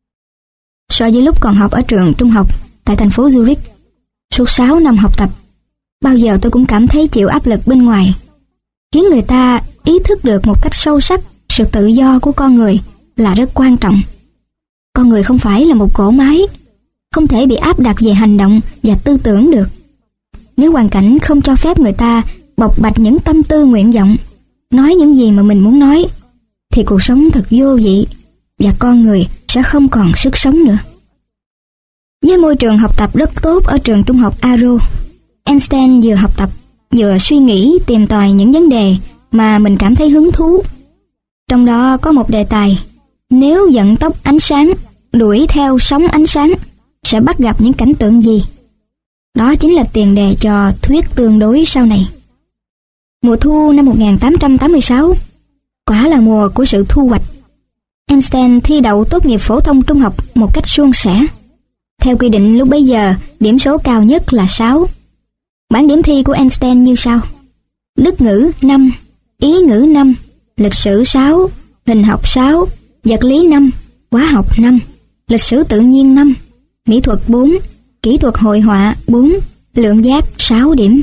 So với lúc còn học ở trường trung học tại thành phố Zurich, suốt sáu năm học tập, bao giờ tôi cũng cảm thấy chịu áp lực bên ngoài, khiến người ta ý thức được một cách sâu sắc sự tự do của con người là rất quan trọng. Con người không phải là một cỗ máy, không thể bị áp đặt về hành động và tư tưởng được. Nếu hoàn cảnh không cho phép người ta bộc bạch những tâm tư nguyện vọng, nói những gì mà mình muốn nói, thì cuộc sống thật vô vị và con người sẽ không còn sức sống nữa. Với môi trường học tập rất tốt ở trường trung học Aro, Einstein vừa học tập vừa suy nghĩ tìm tòi những vấn đề mà mình cảm thấy hứng thú. Trong đó có một đề tài: nếu vận tốc ánh sáng đuổi theo sóng ánh sáng sẽ bắt gặp những cảnh tượng gì? Đó chính là tiền đề cho thuyết tương đối sau này. Mùa thu năm một nghìn tám trăm tám mươi sáu quả là mùa của sự thu hoạch. Einstein thi đậu tốt nghiệp phổ thông trung học một cách suôn sẻ. Theo quy định lúc bấy giờ, điểm số cao nhất là sáu. Bảng điểm thi của Einstein như sau: Đức ngữ năm, ý ngữ năm, lịch sử sáu, hình học sáu, vật lý năm, hóa học năm, lịch sử tự nhiên năm, mỹ thuật bốn, kỹ thuật hội họa bốn, lượng giác sáu điểm.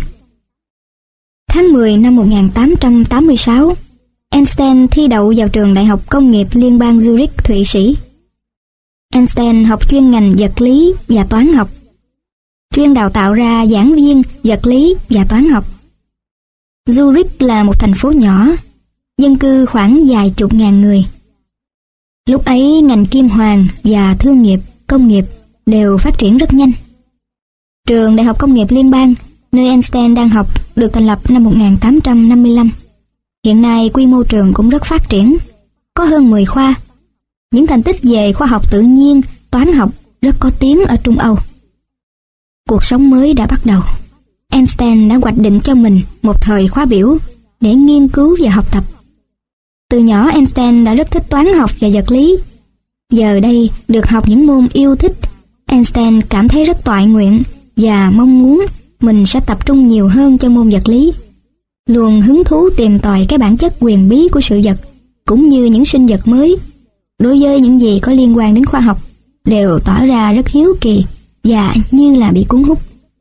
Tháng mười năm một nghìn tám trăm tám mươi sáu, Einstein thi đậu vào trường Đại học Công nghiệp Liên bang Zurich, Thụy Sĩ. Einstein học chuyên ngành vật lý và toán học, chuyên đào tạo ra giảng viên vật lý và toán học. Zurich là một thành phố nhỏ, dân cư khoảng vài chục ngàn người. Lúc ấy ngành kim hoàn và thương nghiệp, công nghiệp đều phát triển rất nhanh. Trường Đại học Công nghiệp Liên bang, nơi Einstein đang học, được thành lập năm một nghìn tám trăm năm mươi lăm. Hiện nay quy mô trường cũng rất phát triển, có hơn mười khoa. Những thành tích về khoa học tự nhiên, toán học rất có tiếng ở Trung Âu. Cuộc sống mới đã bắt đầu. Einstein đã hoạch định cho mình một thời khóa biểu để nghiên cứu và học tập. Từ nhỏ Einstein đã rất thích toán học và vật lý. Giờ đây được học những môn yêu thích, Einstein cảm thấy rất toại nguyện và mong muốn mình sẽ tập trung nhiều hơn cho môn vật lý. Luôn hứng thú tìm tòi cái bản chất huyền bí của sự vật, cũng như những sinh vật mới. Đối với những gì có liên quan đến khoa học, đều tỏ ra rất hiếu kỳ và như là bị cuốn hút.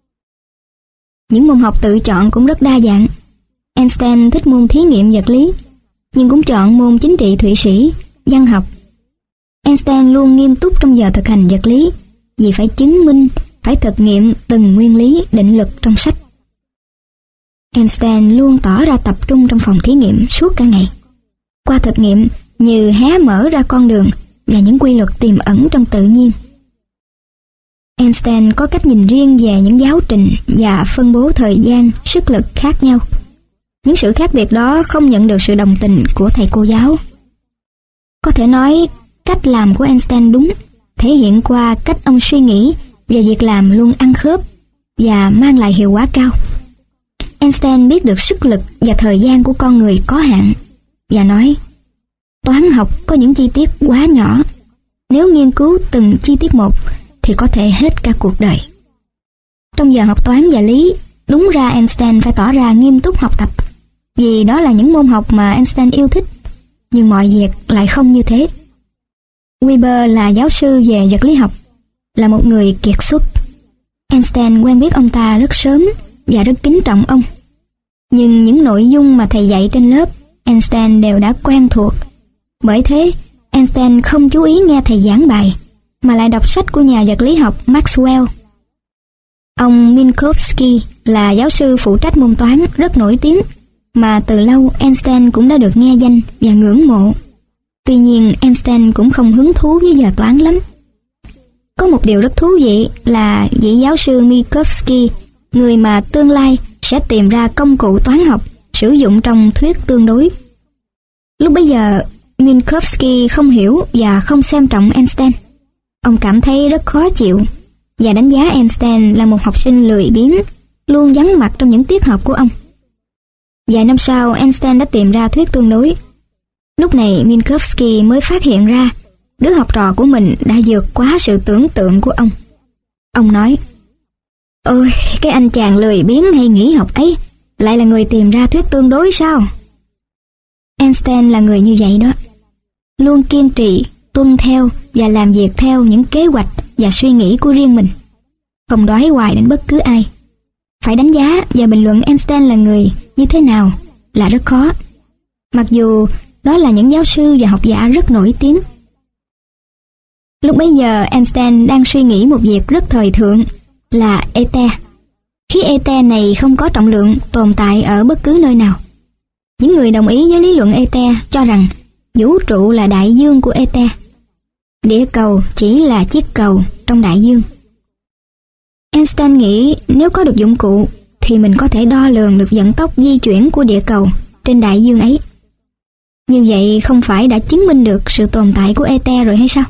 Những môn học tự chọn cũng rất đa dạng. Einstein thích môn thí nghiệm vật lý, nhưng cũng chọn môn chính trị Thụy Sĩ, văn học. Einstein luôn nghiêm túc trong giờ thực hành vật lý, vì phải chứng minh, phải thực nghiệm từng nguyên lý định luật trong sách. Einstein luôn tỏ ra tập trung trong phòng thí nghiệm suốt cả ngày. Qua thực nghiệm như hé mở ra con đường và những quy luật tiềm ẩn trong tự nhiên. Einstein có cách nhìn riêng về những giáo trình và phân bố thời gian, sức lực khác nhau. Những sự khác biệt đó không nhận được sự đồng tình của thầy cô giáo. Có thể nói, cách làm của Einstein đúng, thể hiện qua cách ông suy nghĩ và việc làm luôn ăn khớp và mang lại hiệu quả cao. Einstein biết được sức lực và thời gian của con người có hạn và nói, toán học có những chi tiết quá nhỏ, nếu nghiên cứu từng chi tiết một thì có thể hết cả cuộc đời. Trong giờ học toán và lý, đúng ra Einstein phải tỏ ra nghiêm túc học tập, vì đó là những môn học mà Einstein yêu thích, nhưng mọi việc lại không như thế. Weber là giáo sư về vật lý học, là một người kiệt xuất. Einstein quen biết ông ta rất sớm và rất kính trọng ông. Nhưng những nội dung mà thầy dạy trên lớp, Einstein đều đã quen thuộc. Bởi thế, Einstein không chú ý nghe thầy giảng bài, mà lại đọc sách của nhà vật lý học Maxwell. Ông Minkowski là giáo sư phụ trách môn toán rất nổi tiếng, mà từ lâu Einstein cũng đã được nghe danh và ngưỡng mộ. Tuy nhiên, Einstein cũng không hứng thú với giờ toán lắm. Có một điều rất thú vị là vị giáo sư Minkowski, người mà tương lai sẽ tìm ra công cụ toán học sử dụng trong thuyết tương đối. Lúc bấy giờ, Minkowski không hiểu và không xem trọng Einstein. Ông cảm thấy rất khó chịu và đánh giá Einstein là một học sinh lười biếng, luôn vắng mặt trong những tiết học của ông. Vài năm sau, Einstein đã tìm ra thuyết tương đối. Lúc này Minkowski mới phát hiện ra đứa học trò của mình đã vượt quá sự tưởng tượng của ông. Ông nói, ôi, cái anh chàng lười biếng hay nghỉ học ấy lại là người tìm ra thuyết tương đối sao? Einstein là người như vậy đó, luôn kiên trì, tuân theo và làm việc theo những kế hoạch và suy nghĩ của riêng mình, không đói hoài đến bất cứ ai. Phải đánh giá và bình luận Einstein là người như thế nào là rất khó, mặc dù đó là những giáo sư và học giả rất nổi tiếng. Lúc bấy giờ Einstein đang suy nghĩ một việc rất thời thượng là ether. Khí ether này không có trọng lượng tồn tại ở bất cứ nơi nào. Những người đồng ý với lý luận ether cho rằng vũ trụ là đại dương của ether. Địa cầu chỉ là chiếc cầu trong đại dương. Einstein nghĩ nếu có được dụng cụ thì mình có thể đo lường được vận tốc di chuyển của địa cầu trên đại dương ấy. Như vậy không phải đã chứng minh được sự tồn tại của ether rồi hay sao?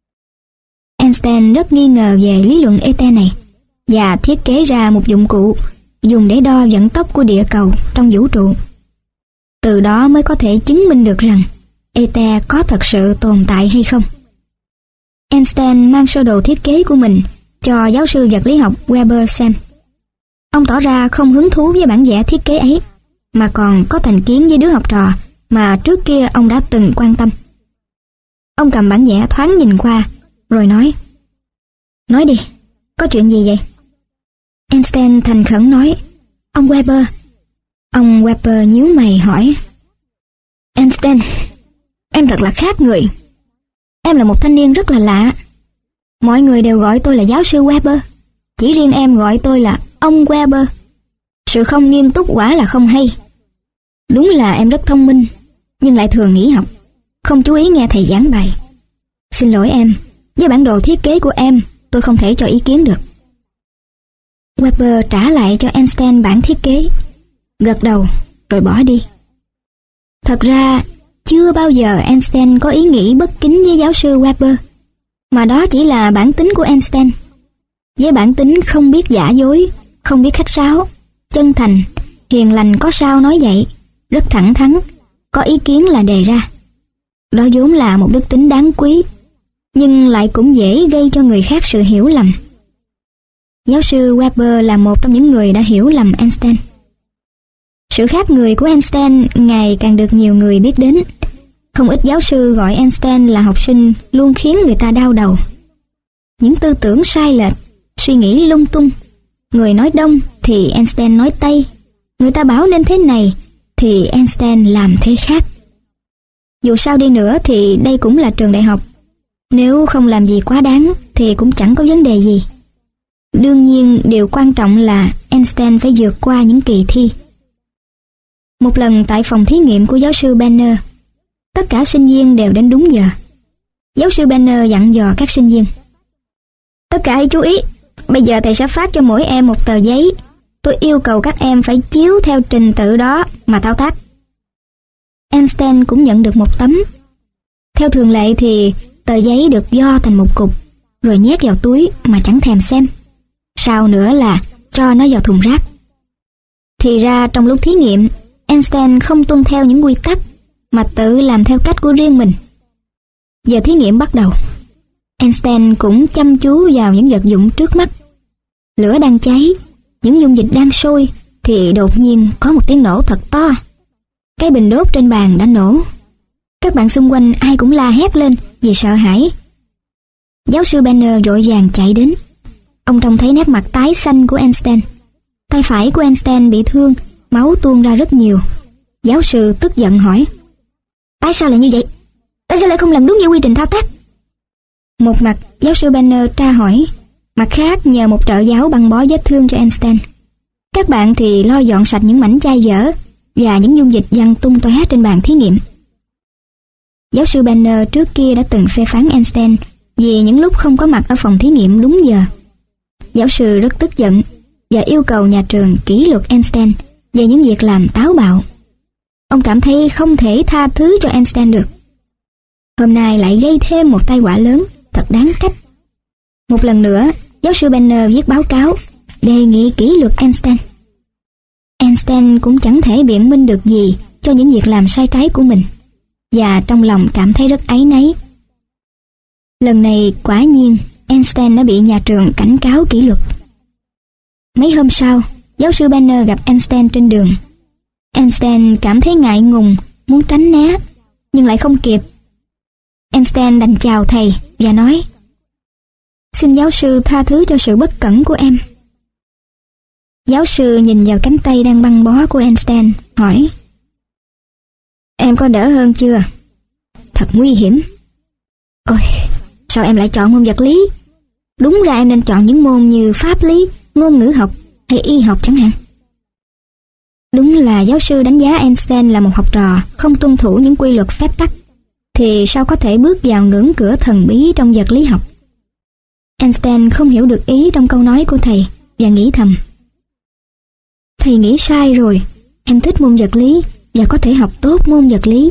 Einstein rất nghi ngờ về lý luận ether này và thiết kế ra một dụng cụ dùng để đo vận tốc của địa cầu trong vũ trụ. Từ đó mới có thể chứng minh được rằng ether có thật sự tồn tại hay không. Einstein mang sơ đồ thiết kế của mình cho giáo sư vật lý học Weber xem. Ông tỏ ra không hứng thú với bản vẽ thiết kế ấy, mà còn có thành kiến với đứa học trò mà trước kia ông đã từng quan tâm. Ông cầm bản vẽ thoáng nhìn qua, rồi nói, nói đi, có chuyện gì vậy? Einstein thành khẩn nói, ông Weber. Ông Weber nhíu mày hỏi, Einstein, em thật là khác người. Em là một thanh niên rất là lạ. Mọi người đều gọi tôi là giáo sư Weber, chỉ riêng em gọi tôi là ông Weber. Sự không nghiêm túc quả là không hay. Đúng là em rất thông minh, nhưng lại thường nghỉ học, không chú ý nghe thầy giảng bài. Xin lỗi em, với bản đồ thiết kế của em, tôi không thể cho ý kiến được. Weber trả lại cho Einstein bản thiết kế, gật đầu rồi bỏ đi. Thật ra, chưa bao giờ Einstein có ý nghĩ bất kính với giáo sư Weber, mà đó chỉ là bản tính của Einstein. Với bản tính không biết giả dối, không biết khách sáo, chân thành, hiền lành có sao nói vậy, rất thẳng thắn, có ý kiến là đề ra. Đó vốn là một đức tính đáng quý, nhưng lại cũng dễ gây cho người khác sự hiểu lầm. Giáo sư Weber là một trong những người đã hiểu lầm Einstein. Sự khác người của Einstein ngày càng được nhiều người biết đến. Không ít giáo sư gọi Einstein là học sinh luôn khiến người ta đau đầu. Những tư tưởng sai lệch, suy nghĩ lung tung. Người nói đông thì Einstein nói tây. Người ta bảo nên thế này thì Einstein làm thế khác. Dù sao đi nữa thì đây cũng là trường đại học. Nếu không làm gì quá đáng thì cũng chẳng có vấn đề gì. Đương nhiên điều quan trọng là Einstein phải vượt qua những kỳ thi. Một lần tại phòng thí nghiệm của giáo sư Banner, tất cả sinh viên đều đến đúng giờ. Giáo sư Banner dặn dò các sinh viên: tất cả hãy chú ý, bây giờ thầy sẽ phát cho mỗi em một tờ giấy. Tôi yêu cầu các em phải chiếu theo trình tự đó mà thao tác. Einstein cũng nhận được một tấm. Theo thường lệ thì tờ giấy được vo thành một cục, rồi nhét vào túi mà chẳng thèm xem. Sau nữa là cho nó vào thùng rác. Thì ra trong lúc thí nghiệm, Einstein không tuân theo những quy tắc, mà tự làm theo cách của riêng mình. Giờ thí nghiệm bắt đầu. Einstein cũng chăm chú vào những vật dụng trước mắt. Lửa đang cháy, những dung dịch đang sôi, thì đột nhiên có một tiếng nổ thật to. Cái bình đốt trên bàn đã nổ. Các bạn xung quanh ai cũng la hét lên vì sợ hãi. Giáo sư Banner vội vàng chạy đến. Ông trông thấy nét mặt tái xanh của Einstein. Tay phải của Einstein bị thương, máu tuôn ra rất nhiều. Giáo sư tức giận hỏi: tại sao lại như vậy? Tại sao lại không làm đúng như quy trình thao tác? Một mặt giáo sư Banner tra hỏi, mặt khác nhờ một trợ giáo băng bó vết thương cho Einstein. Các bạn thì lo dọn sạch những mảnh chai dở và những dung dịch văng tung tóe trên bàn thí nghiệm. Giáo sư Banner trước kia đã từng phê phán Einstein vì những lúc không có mặt ở phòng thí nghiệm đúng giờ. Giáo sư rất tức giận và yêu cầu nhà trường kỷ luật Einstein về những việc làm táo bạo. Ông cảm thấy không thể tha thứ cho Einstein được. Hôm nay lại gây thêm một tai họa lớn, thật đáng trách. Một lần nữa, giáo sư Banner viết báo cáo đề nghị kỷ luật Einstein. Einstein cũng chẳng thể biện minh được gì cho những việc làm sai trái của mình, và trong lòng cảm thấy rất áy náy. Lần này quả nhiên Einstein đã bị nhà trường cảnh cáo kỷ luật. Mấy hôm sau, giáo sư Banner gặp Einstein trên đường. Einstein cảm thấy ngại ngùng, muốn tránh né, nhưng lại không kịp. Einstein đành chào thầy và nói: xin giáo sư tha thứ cho sự bất cẩn của em. Giáo sư nhìn vào cánh tay đang băng bó của Einstein, hỏi: em có đỡ hơn chưa? Thật nguy hiểm. Ôi, sao em lại chọn môn vật lý? Đúng ra em nên chọn những môn như pháp lý, ngôn ngữ học hay y học chẳng hạn. Đúng là giáo sư đánh giá Einstein là một học trò không tuân thủ những quy luật phép tắc, thì sao có thể bước vào ngưỡng cửa thần bí trong vật lý học. Einstein không hiểu được ý trong câu nói của thầy và nghĩ thầm: thầy nghĩ sai rồi, em thích môn vật lý và có thể học tốt môn vật lý.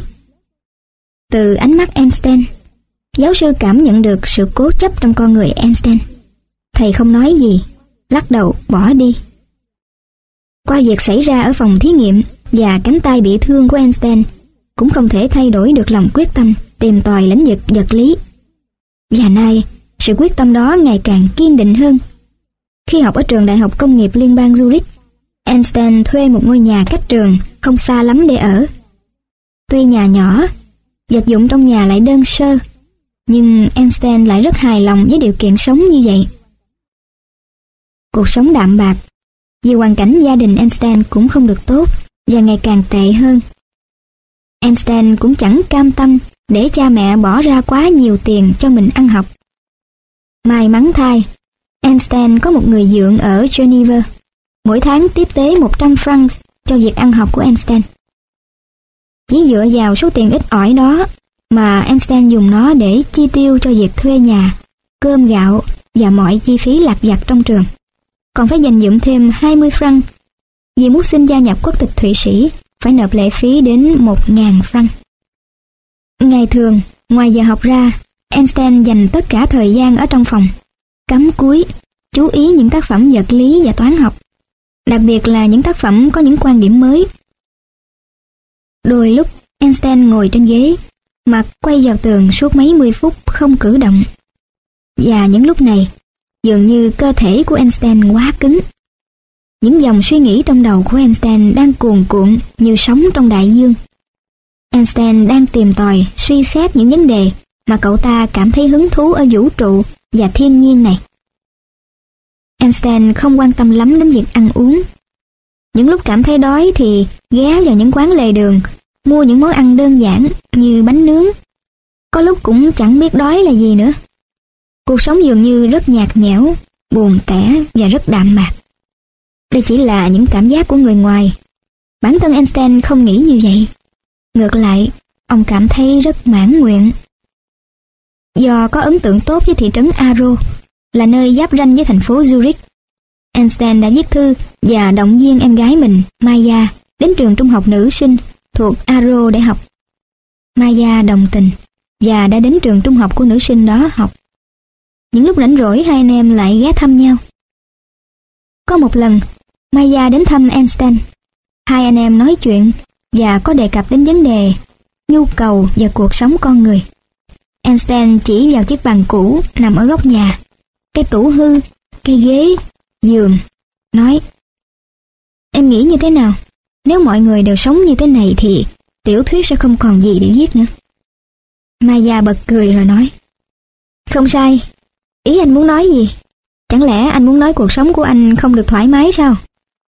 Từ ánh mắt Einstein, giáo sư cảm nhận được sự cố chấp trong con người Einstein. Thầy không nói gì, lắc đầu bỏ đi. Qua việc xảy ra ở phòng thí nghiệm và cánh tay bị thương của Einstein cũng không thể thay đổi được lòng quyết tâm tìm tòi lĩnh vực vật lý. Và nay, sự quyết tâm đó ngày càng kiên định hơn. Khi học ở trường Đại học Công nghiệp Liên bang Zurich, Einstein thuê một ngôi nhà cách trường không xa lắm để ở. Tuy nhà nhỏ, vật dụng trong nhà lại đơn sơ, nhưng Einstein lại rất hài lòng với điều kiện sống như vậy. Cuộc sống đạm bạc, vì hoàn cảnh gia đình Einstein cũng không được tốt và ngày càng tệ hơn. Einstein cũng chẳng cam tâm để cha mẹ bỏ ra quá nhiều tiền cho mình ăn học. May mắn thay, Einstein có một người dượng ở Geneva, mỗi tháng tiếp tế một trăm franc cho việc ăn học của Einstein. Chỉ dựa vào số tiền ít ỏi đó mà Einstein dùng nó để chi tiêu cho việc thuê nhà, cơm gạo và mọi chi phí lặt vặt trong trường. Còn phải dành dụm thêm hai mươi franc vì muốn xin gia nhập quốc tịch Thụy Sĩ phải nộp lệ phí đến một nghìn franc. Ngày thường, ngoài giờ học ra, Einstein dành tất cả thời gian ở trong phòng, cắm cúi, chú ý những tác phẩm vật lý và toán học. đặc biệt là những tác phẩm có những quan điểm mới. Đôi lúc Einstein ngồi trên ghế, mặt quay vào tường suốt mấy mươi phút không cử động. Và những lúc này, dường như cơ thể của Einstein quá cứng. Những dòng suy nghĩ trong đầu của Einstein đang cuồn cuộn như sóng trong đại dương. Einstein đang tìm tòi, suy xét những vấn đề mà cậu ta cảm thấy hứng thú ở vũ trụ và thiên nhiên này. Einstein không quan tâm lắm đến việc ăn uống. Những lúc cảm thấy đói thì ghé vào những quán lề đường, mua những món ăn đơn giản như bánh nướng. Có lúc cũng chẳng biết đói là gì nữa. Cuộc sống dường như rất nhạt nhẽo, buồn tẻ và rất đạm mạc. Đây chỉ là những cảm giác của người ngoài. Bản thân Einstein không nghĩ như vậy. Ngược lại, ông cảm thấy rất mãn nguyện. Do có ấn tượng tốt với thị trấn Aarau, là nơi giáp ranh với thành phố Zurich, Einstein đã viết thư và động viên em gái mình, Maya, đến trường trung học nữ sinh thuộc Aarau để học. Maya đồng tình và đã đến trường trung học của nữ sinh đó học. Những lúc rảnh rỗi hai anh em lại ghé thăm nhau. Có một lần, Maya đến thăm Einstein. Hai anh em nói chuyện và có đề cập đến vấn đề nhu cầu và cuộc sống con người. Einstein chỉ vào chiếc bàn cũ nằm ở góc nhà, cái tủ hư, cái ghế, giường, nói: "Em nghĩ như thế nào? Nếu mọi người đều sống như thế này thì tiểu thuyết sẽ không còn gì để viết nữa." Maya bật cười rồi nói: "Không sai. Ý anh muốn nói gì? Chẳng lẽ anh muốn nói cuộc sống của anh không được thoải mái sao?"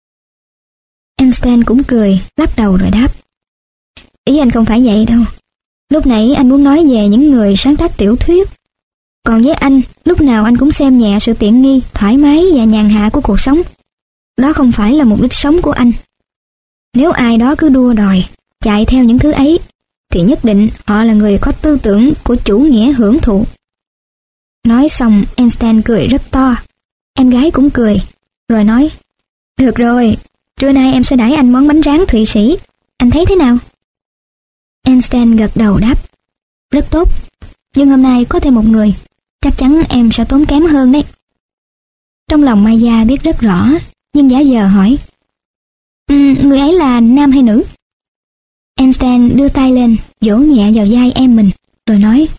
Einstein cũng cười, lắc đầu rồi đáp: "Ý anh không phải vậy đâu. Lúc nãy anh muốn nói về những người sáng tác tiểu thuyết. Còn với anh, lúc nào anh cũng xem nhẹ sự tiện nghi, thoải mái và nhàn hạ của cuộc sống. Đó không phải là mục đích sống của anh. Nếu ai đó cứ đua đòi, chạy theo những thứ ấy, thì nhất định họ là người có tư tưởng của chủ nghĩa hưởng thụ." Nói xong, Einstein cười rất to. Em gái cũng cười, rồi nói: "Được rồi, trưa nay em sẽ đãi anh món bánh rán Thụy Sĩ. Anh thấy thế nào?" Einstein gật đầu đáp: "Rất tốt, nhưng hôm nay có thêm một người, chắc chắn em sẽ tốn kém hơn đấy." Trong lòng Maya biết rất rõ, nhưng giả vờ hỏi: ừ, "Người ấy là nam hay nữ?" Einstein đưa tay lên, vỗ nhẹ vào vai em mình, rồi nói: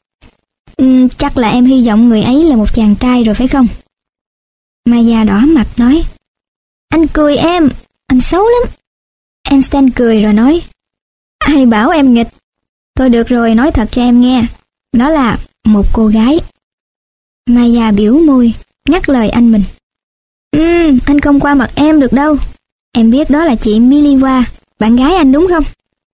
ừ, "Chắc là em hy vọng người ấy là một chàng trai rồi phải không?" Maya đỏ mặt nói: "Anh cười em, anh xấu lắm." Einstein cười rồi nói: "Ai bảo em nghịch? Thôi được rồi, nói thật cho em nghe. Đó là một cô gái." Maya biểu môi, ngắt lời anh mình: Ừ, anh không qua mặt em được đâu. Em biết đó là chị Miliwa, bạn gái anh đúng không?"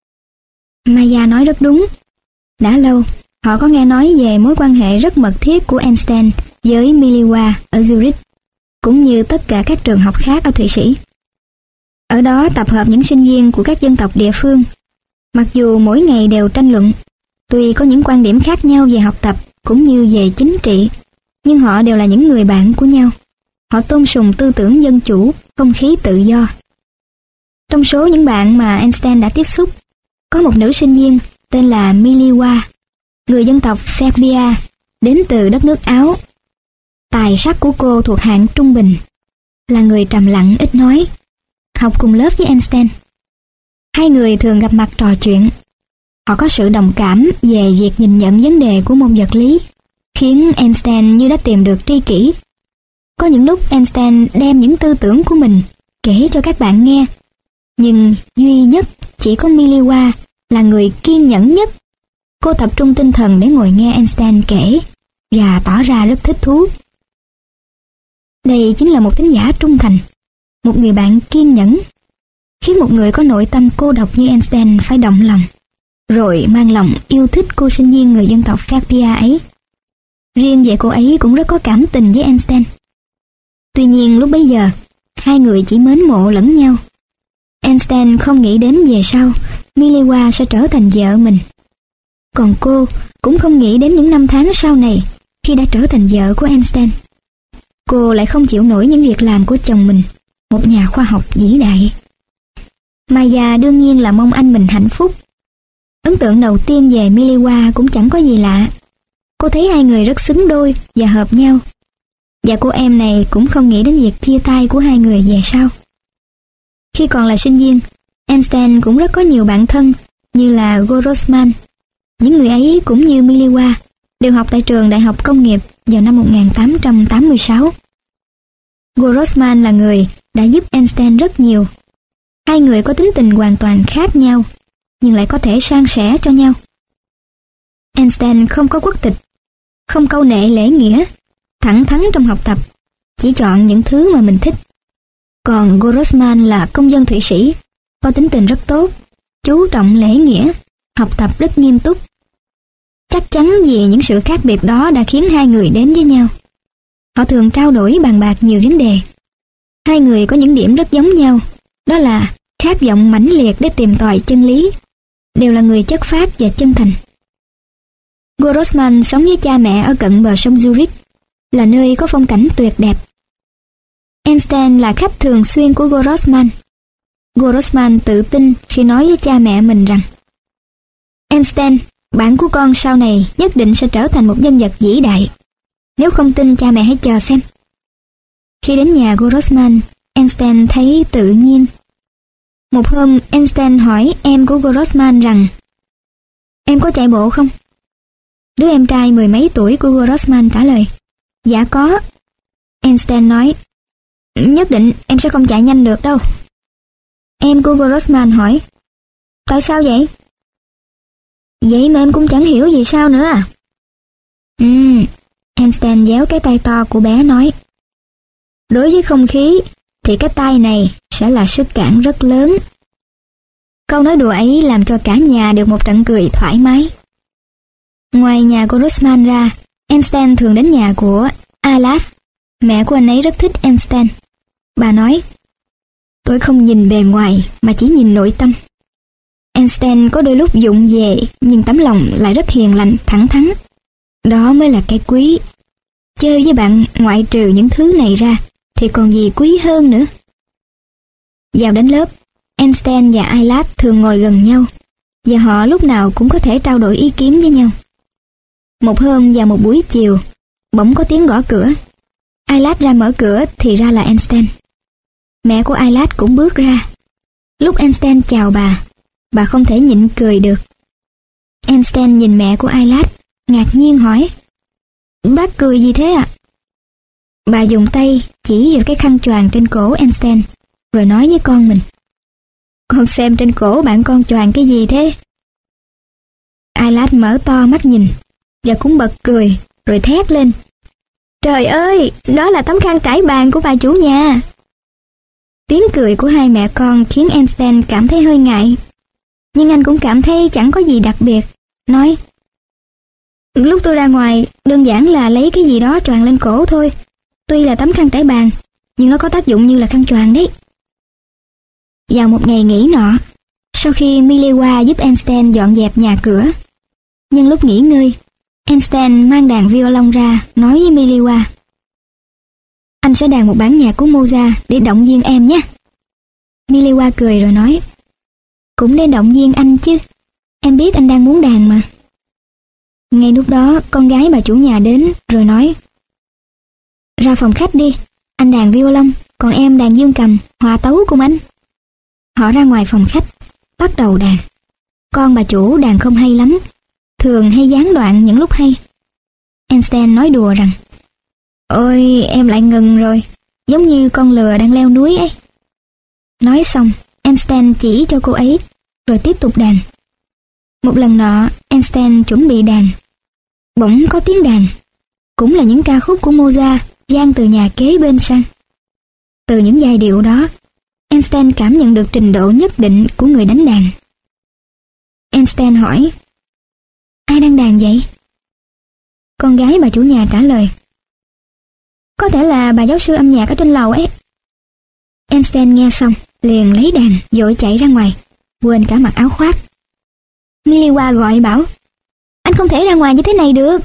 Maya nói rất đúng. Đã lâu, họ có nghe nói về mối quan hệ rất mật thiết của Einstein với Miliwa ở Zurich, cũng như tất cả các trường học khác ở Thụy Sĩ. Ở đó tập hợp những sinh viên của các dân tộc địa phương. Mặc dù mỗi ngày đều tranh luận, tuy có những quan điểm khác nhau về học tập cũng như về chính trị, nhưng họ đều là những người bạn của nhau. Họ tôn sùng tư tưởng dân chủ, không khí tự do. Trong số những bạn mà Einstein đã tiếp xúc, có một nữ sinh viên tên là Miliwa, người dân tộc Serbia, đến từ đất nước Áo. Tài sắc của cô thuộc hạng trung bình, là người trầm lặng ít nói, học cùng lớp với Einstein. Hai người thường gặp mặt trò chuyện. Họ có sự đồng cảm về việc nhìn nhận vấn đề của môn vật lý, khiến Einstein như đã tìm được tri kỷ. Có những lúc Einstein đem những tư tưởng của mình kể cho các bạn nghe, nhưng duy nhất chỉ có Miliwa là người kiên nhẫn nhất. Cô tập trung tinh thần để ngồi nghe Einstein kể và tỏ ra rất thích thú. Đây chính là một thính giả trung thành, một người bạn kiên nhẫn, khiến một người có nội tâm cô độc như Einstein phải động lòng, rồi mang lòng yêu thích cô sinh viên người dân tộc Serbia ấy. Riêng về cô ấy cũng rất có cảm tình với Einstein. Tuy nhiên lúc bấy giờ, hai người chỉ mến mộ lẫn nhau. Einstein không nghĩ đến về sau Miliwa sẽ trở thành vợ mình. Còn cô cũng không nghĩ đến những năm tháng sau này khi đã trở thành vợ của Einstein. Cô lại không chịu nổi những việc làm của chồng mình, một nhà khoa học vĩ đại. Maya đương nhiên là mong anh mình hạnh phúc. Ấn tượng đầu tiên về Miliwa cũng chẳng có gì lạ. Cô thấy hai người rất xứng đôi và hợp nhau. Và cô em này cũng không nghĩ đến việc chia tay của hai người về sau. Khi còn là sinh viên, Einstein cũng rất có nhiều bạn thân như là Grossman. Những người ấy cũng như Miliwa đều học tại trường Đại học Công nghiệp vào năm một nghìn tám trăm tám mươi sáu. Grossman là người đã giúp Einstein rất nhiều. Hai người có tính tình hoàn toàn khác nhau, nhưng lại có thể san sẻ cho nhau. Einstein không có quốc tịch, không câu nệ lễ nghĩa, thẳng thắn trong học tập, chỉ chọn những thứ mà mình thích. Còn Grossman là công dân Thụy Sĩ, có tính tình rất tốt, chú trọng lễ nghĩa, học tập rất nghiêm túc. Chắc chắn vì những sự khác biệt đó đã khiến hai người đến với nhau. Họ thường trao đổi bàn bạc nhiều vấn đề. Hai người có những điểm rất giống nhau, đó là khát vọng mãnh liệt để tìm tòi chân lý, đều là người chất phác và chân thành. Grossman sống với cha mẹ ở cận bờ sông Zurich, là nơi có phong cảnh tuyệt đẹp. Einstein là khách thường xuyên của Grossman. Grossman tự tin khi nói với cha mẹ mình rằng: Einstein, bạn của con sau này nhất định sẽ trở thành một nhân vật vĩ đại. Nếu không tin, cha mẹ hãy chờ xem. Khi đến nhà Grossman, Einstein thấy tự nhiên. Một hôm, Einstein hỏi em của Grossman rằng: em có chạy bộ không? Đứa em trai mười mấy tuổi của Grossman trả lời: dạ có. Einstein nói: nhất định em sẽ không chạy nhanh được đâu. Em của Grossman hỏi: tại sao vậy? Vậy mà em cũng chẳng hiểu vì sao nữa à? Ừm, Einstein déo cái tay to của bé nói: đối với không khí thì cái tay này sẽ là sức cản rất lớn. Câu nói đùa ấy làm cho cả nhà được một trận cười thoải mái. Ngoài nhà của Grossman ra, Einstein thường đến nhà của Eilat. Mẹ của anh ấy rất thích Einstein. Bà nói: tôi không nhìn bề ngoài mà chỉ nhìn nội tâm. Einstein có đôi lúc vụng về, nhưng tấm lòng lại rất hiền lành, thẳng thắn. Đó mới là cái quý. Chơi với bạn ngoại trừ những thứ này ra thì còn gì quý hơn nữa. Vào đến lớp, Einstein và Eilat thường ngồi gần nhau, và họ lúc nào cũng có thể trao đổi ý kiến với nhau. Một hôm vào một buổi chiều, bỗng có tiếng gõ cửa. Eilat ra mở cửa thì ra là Einstein. Mẹ của Eilat cũng bước ra. Lúc Einstein chào bà, bà không thể nhịn cười được. Einstein nhìn mẹ của Eilat, ngạc nhiên hỏi: bác cười gì thế ạ? À? Bà dùng tay chỉ vào cái khăn choàng trên cổ Einstein, rồi nói với con mình: con xem trên cổ bạn con choàng cái gì thế? Eilat mở to mắt nhìn, và cũng bật cười, rồi thét lên: trời ơi, đó là tấm khăn trải bàn của bà chủ nhà. Tiếng cười của hai mẹ con khiến Einstein cảm thấy hơi ngại, nhưng anh cũng cảm thấy chẳng có gì đặc biệt, nói: lúc tôi ra ngoài, đơn giản là lấy cái gì đó choàng lên cổ thôi. Tuy là tấm khăn trải bàn, nhưng nó có tác dụng như là khăn choàng đấy. Vào một ngày nghỉ nọ, sau khi Miliwa giúp Einstein dọn dẹp nhà cửa, nhân lúc nghỉ ngơi, Einstein mang đàn violon ra, nói với Miliwa: anh sẽ đàn một bản nhạc của Mozart để động viên em nhé. Miliwa cười rồi nói: cũng để động viên anh chứ, em biết anh đang muốn đàn mà. Ngay lúc đó, con gái bà chủ nhà đến rồi nói: ra phòng khách đi, anh đàn violon, còn em đàn dương cầm, hòa tấu cùng anh. Họ ra ngoài phòng khách, bắt đầu đàn. Con bà chủ đàn không hay lắm, thường hay gián đoạn những lúc hay. Einstein nói đùa rằng: ôi, em lại ngừng rồi, giống như con lừa đang leo núi ấy. Nói xong, Einstein chỉ cho cô ấy, rồi tiếp tục đàn. Một lần nọ, Einstein chuẩn bị đàn. Bỗng có tiếng đàn, cũng là những ca khúc của Mozart vang từ nhà kế bên sang. Từ những giai điệu đó, Einstein cảm nhận được trình độ nhất định của người đánh đàn. Einstein hỏi: ai đang đàn vậy? Con gái bà chủ nhà trả lời: có thể là bà giáo sư âm nhạc ở trên lầu ấy. Einstein nghe xong, liền lấy đàn, vội chạy ra ngoài, quên cả mặc áo khoác. Miliwa gọi bảo: anh không thể ra ngoài như thế này được.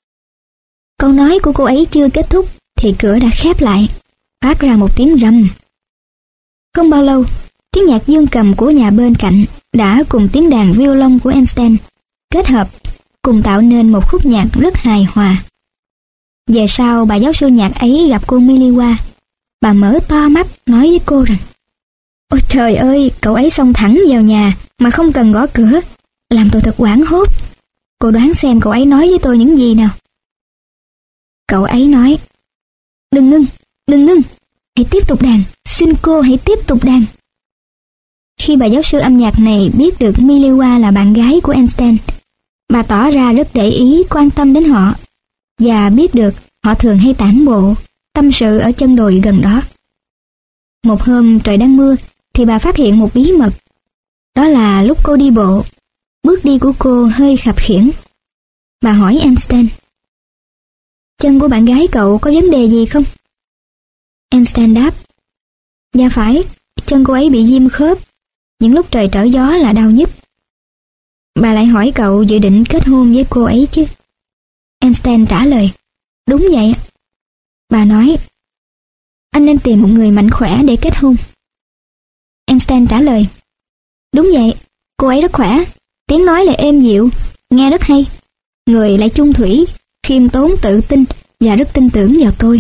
Câu nói của cô ấy chưa kết thúc thì cửa đã khép lại, phát ra một tiếng rầm. Không bao lâu, tiếng nhạc dương cầm của nhà bên cạnh đã cùng tiếng đàn violon của Einstein kết hợp, cùng tạo nên một khúc nhạc rất hài hòa. Về sau, bà giáo sư nhạc ấy gặp cô Miliwa. Bà mở to mắt nói với cô rằng: Ôi trời ơi, cậu ấy xông thẳng vào nhà mà không cần gõ cửa, làm tôi thật hoảng hốt. Cô đoán xem cậu ấy nói với tôi những gì nào? Cậu ấy nói, đừng ngưng, đừng ngưng, hãy tiếp tục đàn, xin cô hãy tiếp tục đàn. Khi bà giáo sư âm nhạc này biết được Miliwa là bạn gái của Einstein, bà tỏ ra rất để ý, quan tâm đến họ, và biết được họ thường hay tản bộ, tâm sự ở chân đồi gần đó. Một hôm trời đang mưa, thì bà phát hiện một bí mật. Đó là lúc cô đi bộ, bước đi của cô hơi khập khiễng. Bà hỏi Einstein, chân của bạn gái cậu có vấn đề gì không? Einstein đáp, dạ phải, chân cô ấy bị viêm khớp, những lúc trời trở gió là đau nhức. Bà lại hỏi cậu dự định kết hôn với cô ấy chứ? Einstein trả lời, đúng vậy. Bà nói, anh nên tìm một người mạnh khỏe để kết hôn. Einstein trả lời, đúng vậy, cô ấy rất khỏe, tiếng nói lại êm dịu, nghe rất hay, người lại chung thủy, khiêm tốn tự tin và rất tin tưởng vào tôi.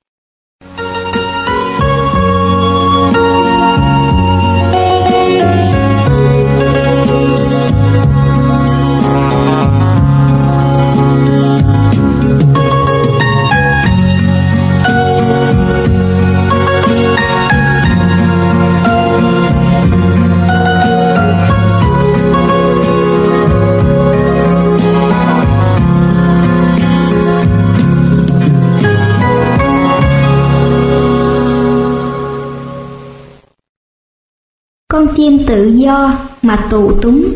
Con chim tự do mà tù túng.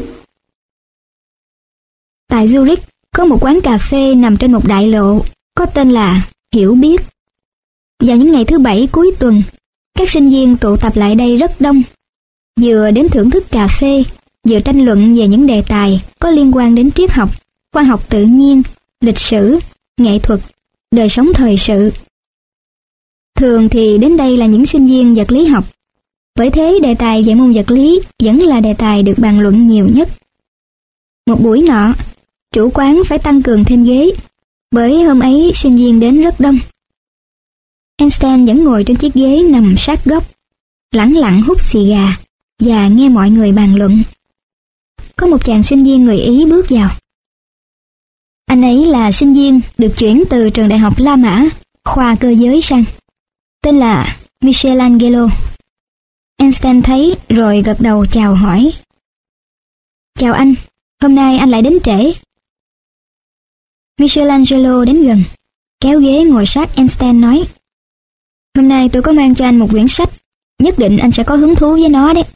Tại Zurich có một quán cà phê nằm trên một đại lộ có tên là Hiểu Biết. Vào những ngày thứ bảy cuối tuần, các sinh viên tụ tập lại đây rất đông, vừa đến thưởng thức cà phê, vừa tranh luận về những đề tài có liên quan đến triết học, khoa học tự nhiên, lịch sử, nghệ thuật, đời sống thời sự. Thường thì đến đây là những sinh viên vật lý học. Bởi thế đề tài về môn vật lý vẫn là đề tài được bàn luận nhiều nhất. Một buổi nọ, chủ quán phải tăng cường thêm ghế, bởi hôm ấy sinh viên đến rất đông. Einstein vẫn ngồi trên chiếc ghế nằm sát góc, lẳng lặng hút xì gà và nghe mọi người bàn luận. Có một chàng sinh viên người Ý bước vào. Anh ấy là sinh viên được chuyển từ trường đại học La Mã, khoa cơ giới sang, tên là Michelangelo. Einstein thấy rồi gật đầu chào hỏi. Chào anh, hôm nay anh lại đến trễ. Michelangelo đến gần, kéo ghế ngồi sát Einstein nói, hôm nay tôi có mang cho anh một quyển sách, nhất định anh sẽ có hứng thú với nó đấy.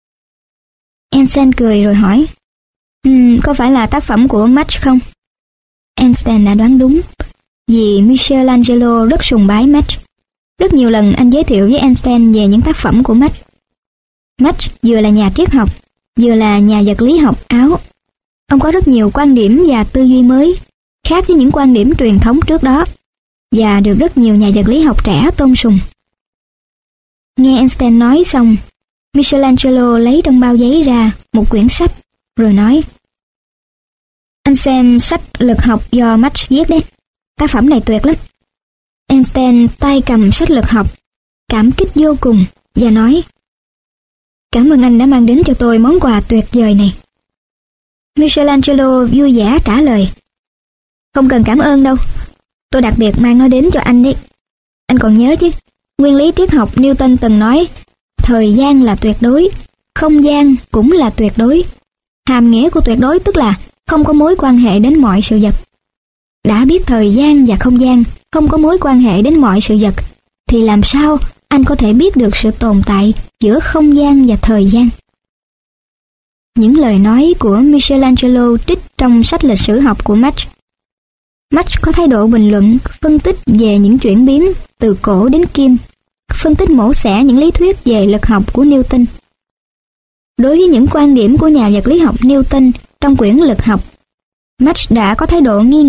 Einstein cười rồi hỏi, um, có phải là tác phẩm của Marx không? Einstein đã đoán đúng, vì Michelangelo rất sùng bái Marx. Rất nhiều lần anh giới thiệu với Einstein về những tác phẩm của Marx. Marx vừa là nhà triết học, vừa là nhà vật lý học Áo. Ông có rất nhiều quan điểm và tư duy mới, khác với những quan điểm truyền thống trước đó, và được rất nhiều nhà vật lý học trẻ tôn sùng. Nghe Einstein nói xong, Michelangelo lấy trong bao giấy ra một quyển sách, rồi nói, anh xem sách lực học do Marx viết đấy, tác phẩm này tuyệt lắm. Einstein tay cầm sách lực học, cảm kích vô cùng và nói, cảm ơn anh đã mang đến cho tôi món quà tuyệt vời này. Michelangelo vui vẻ trả lời, không cần cảm ơn đâu, tôi đặc biệt mang nó đến cho anh đấy. Anh còn nhớ chứ, nguyên lý triết học Newton từng nói, thời gian là tuyệt đối, không gian cũng là tuyệt đối. Hàm nghĩa của tuyệt đối tức là không có mối quan hệ đến mọi sự vật. Đã biết thời gian và không gian không có mối quan hệ đến mọi sự vật, thì làm sao anh có thể biết được sự tồn tại giữa không gian và thời gian? Những lời nói của Michelangelo trích trong sách lịch sử học của Marx. Marx có thái độ bình luận, phân tích về những chuyển biến từ cổ đến kim, phân tích mổ xẻ những lý thuyết về lực học của Newton. Đối với những quan điểm của nhà vật lý học Newton trong quyển lực học, Marx đã có thái độ nghi ngờ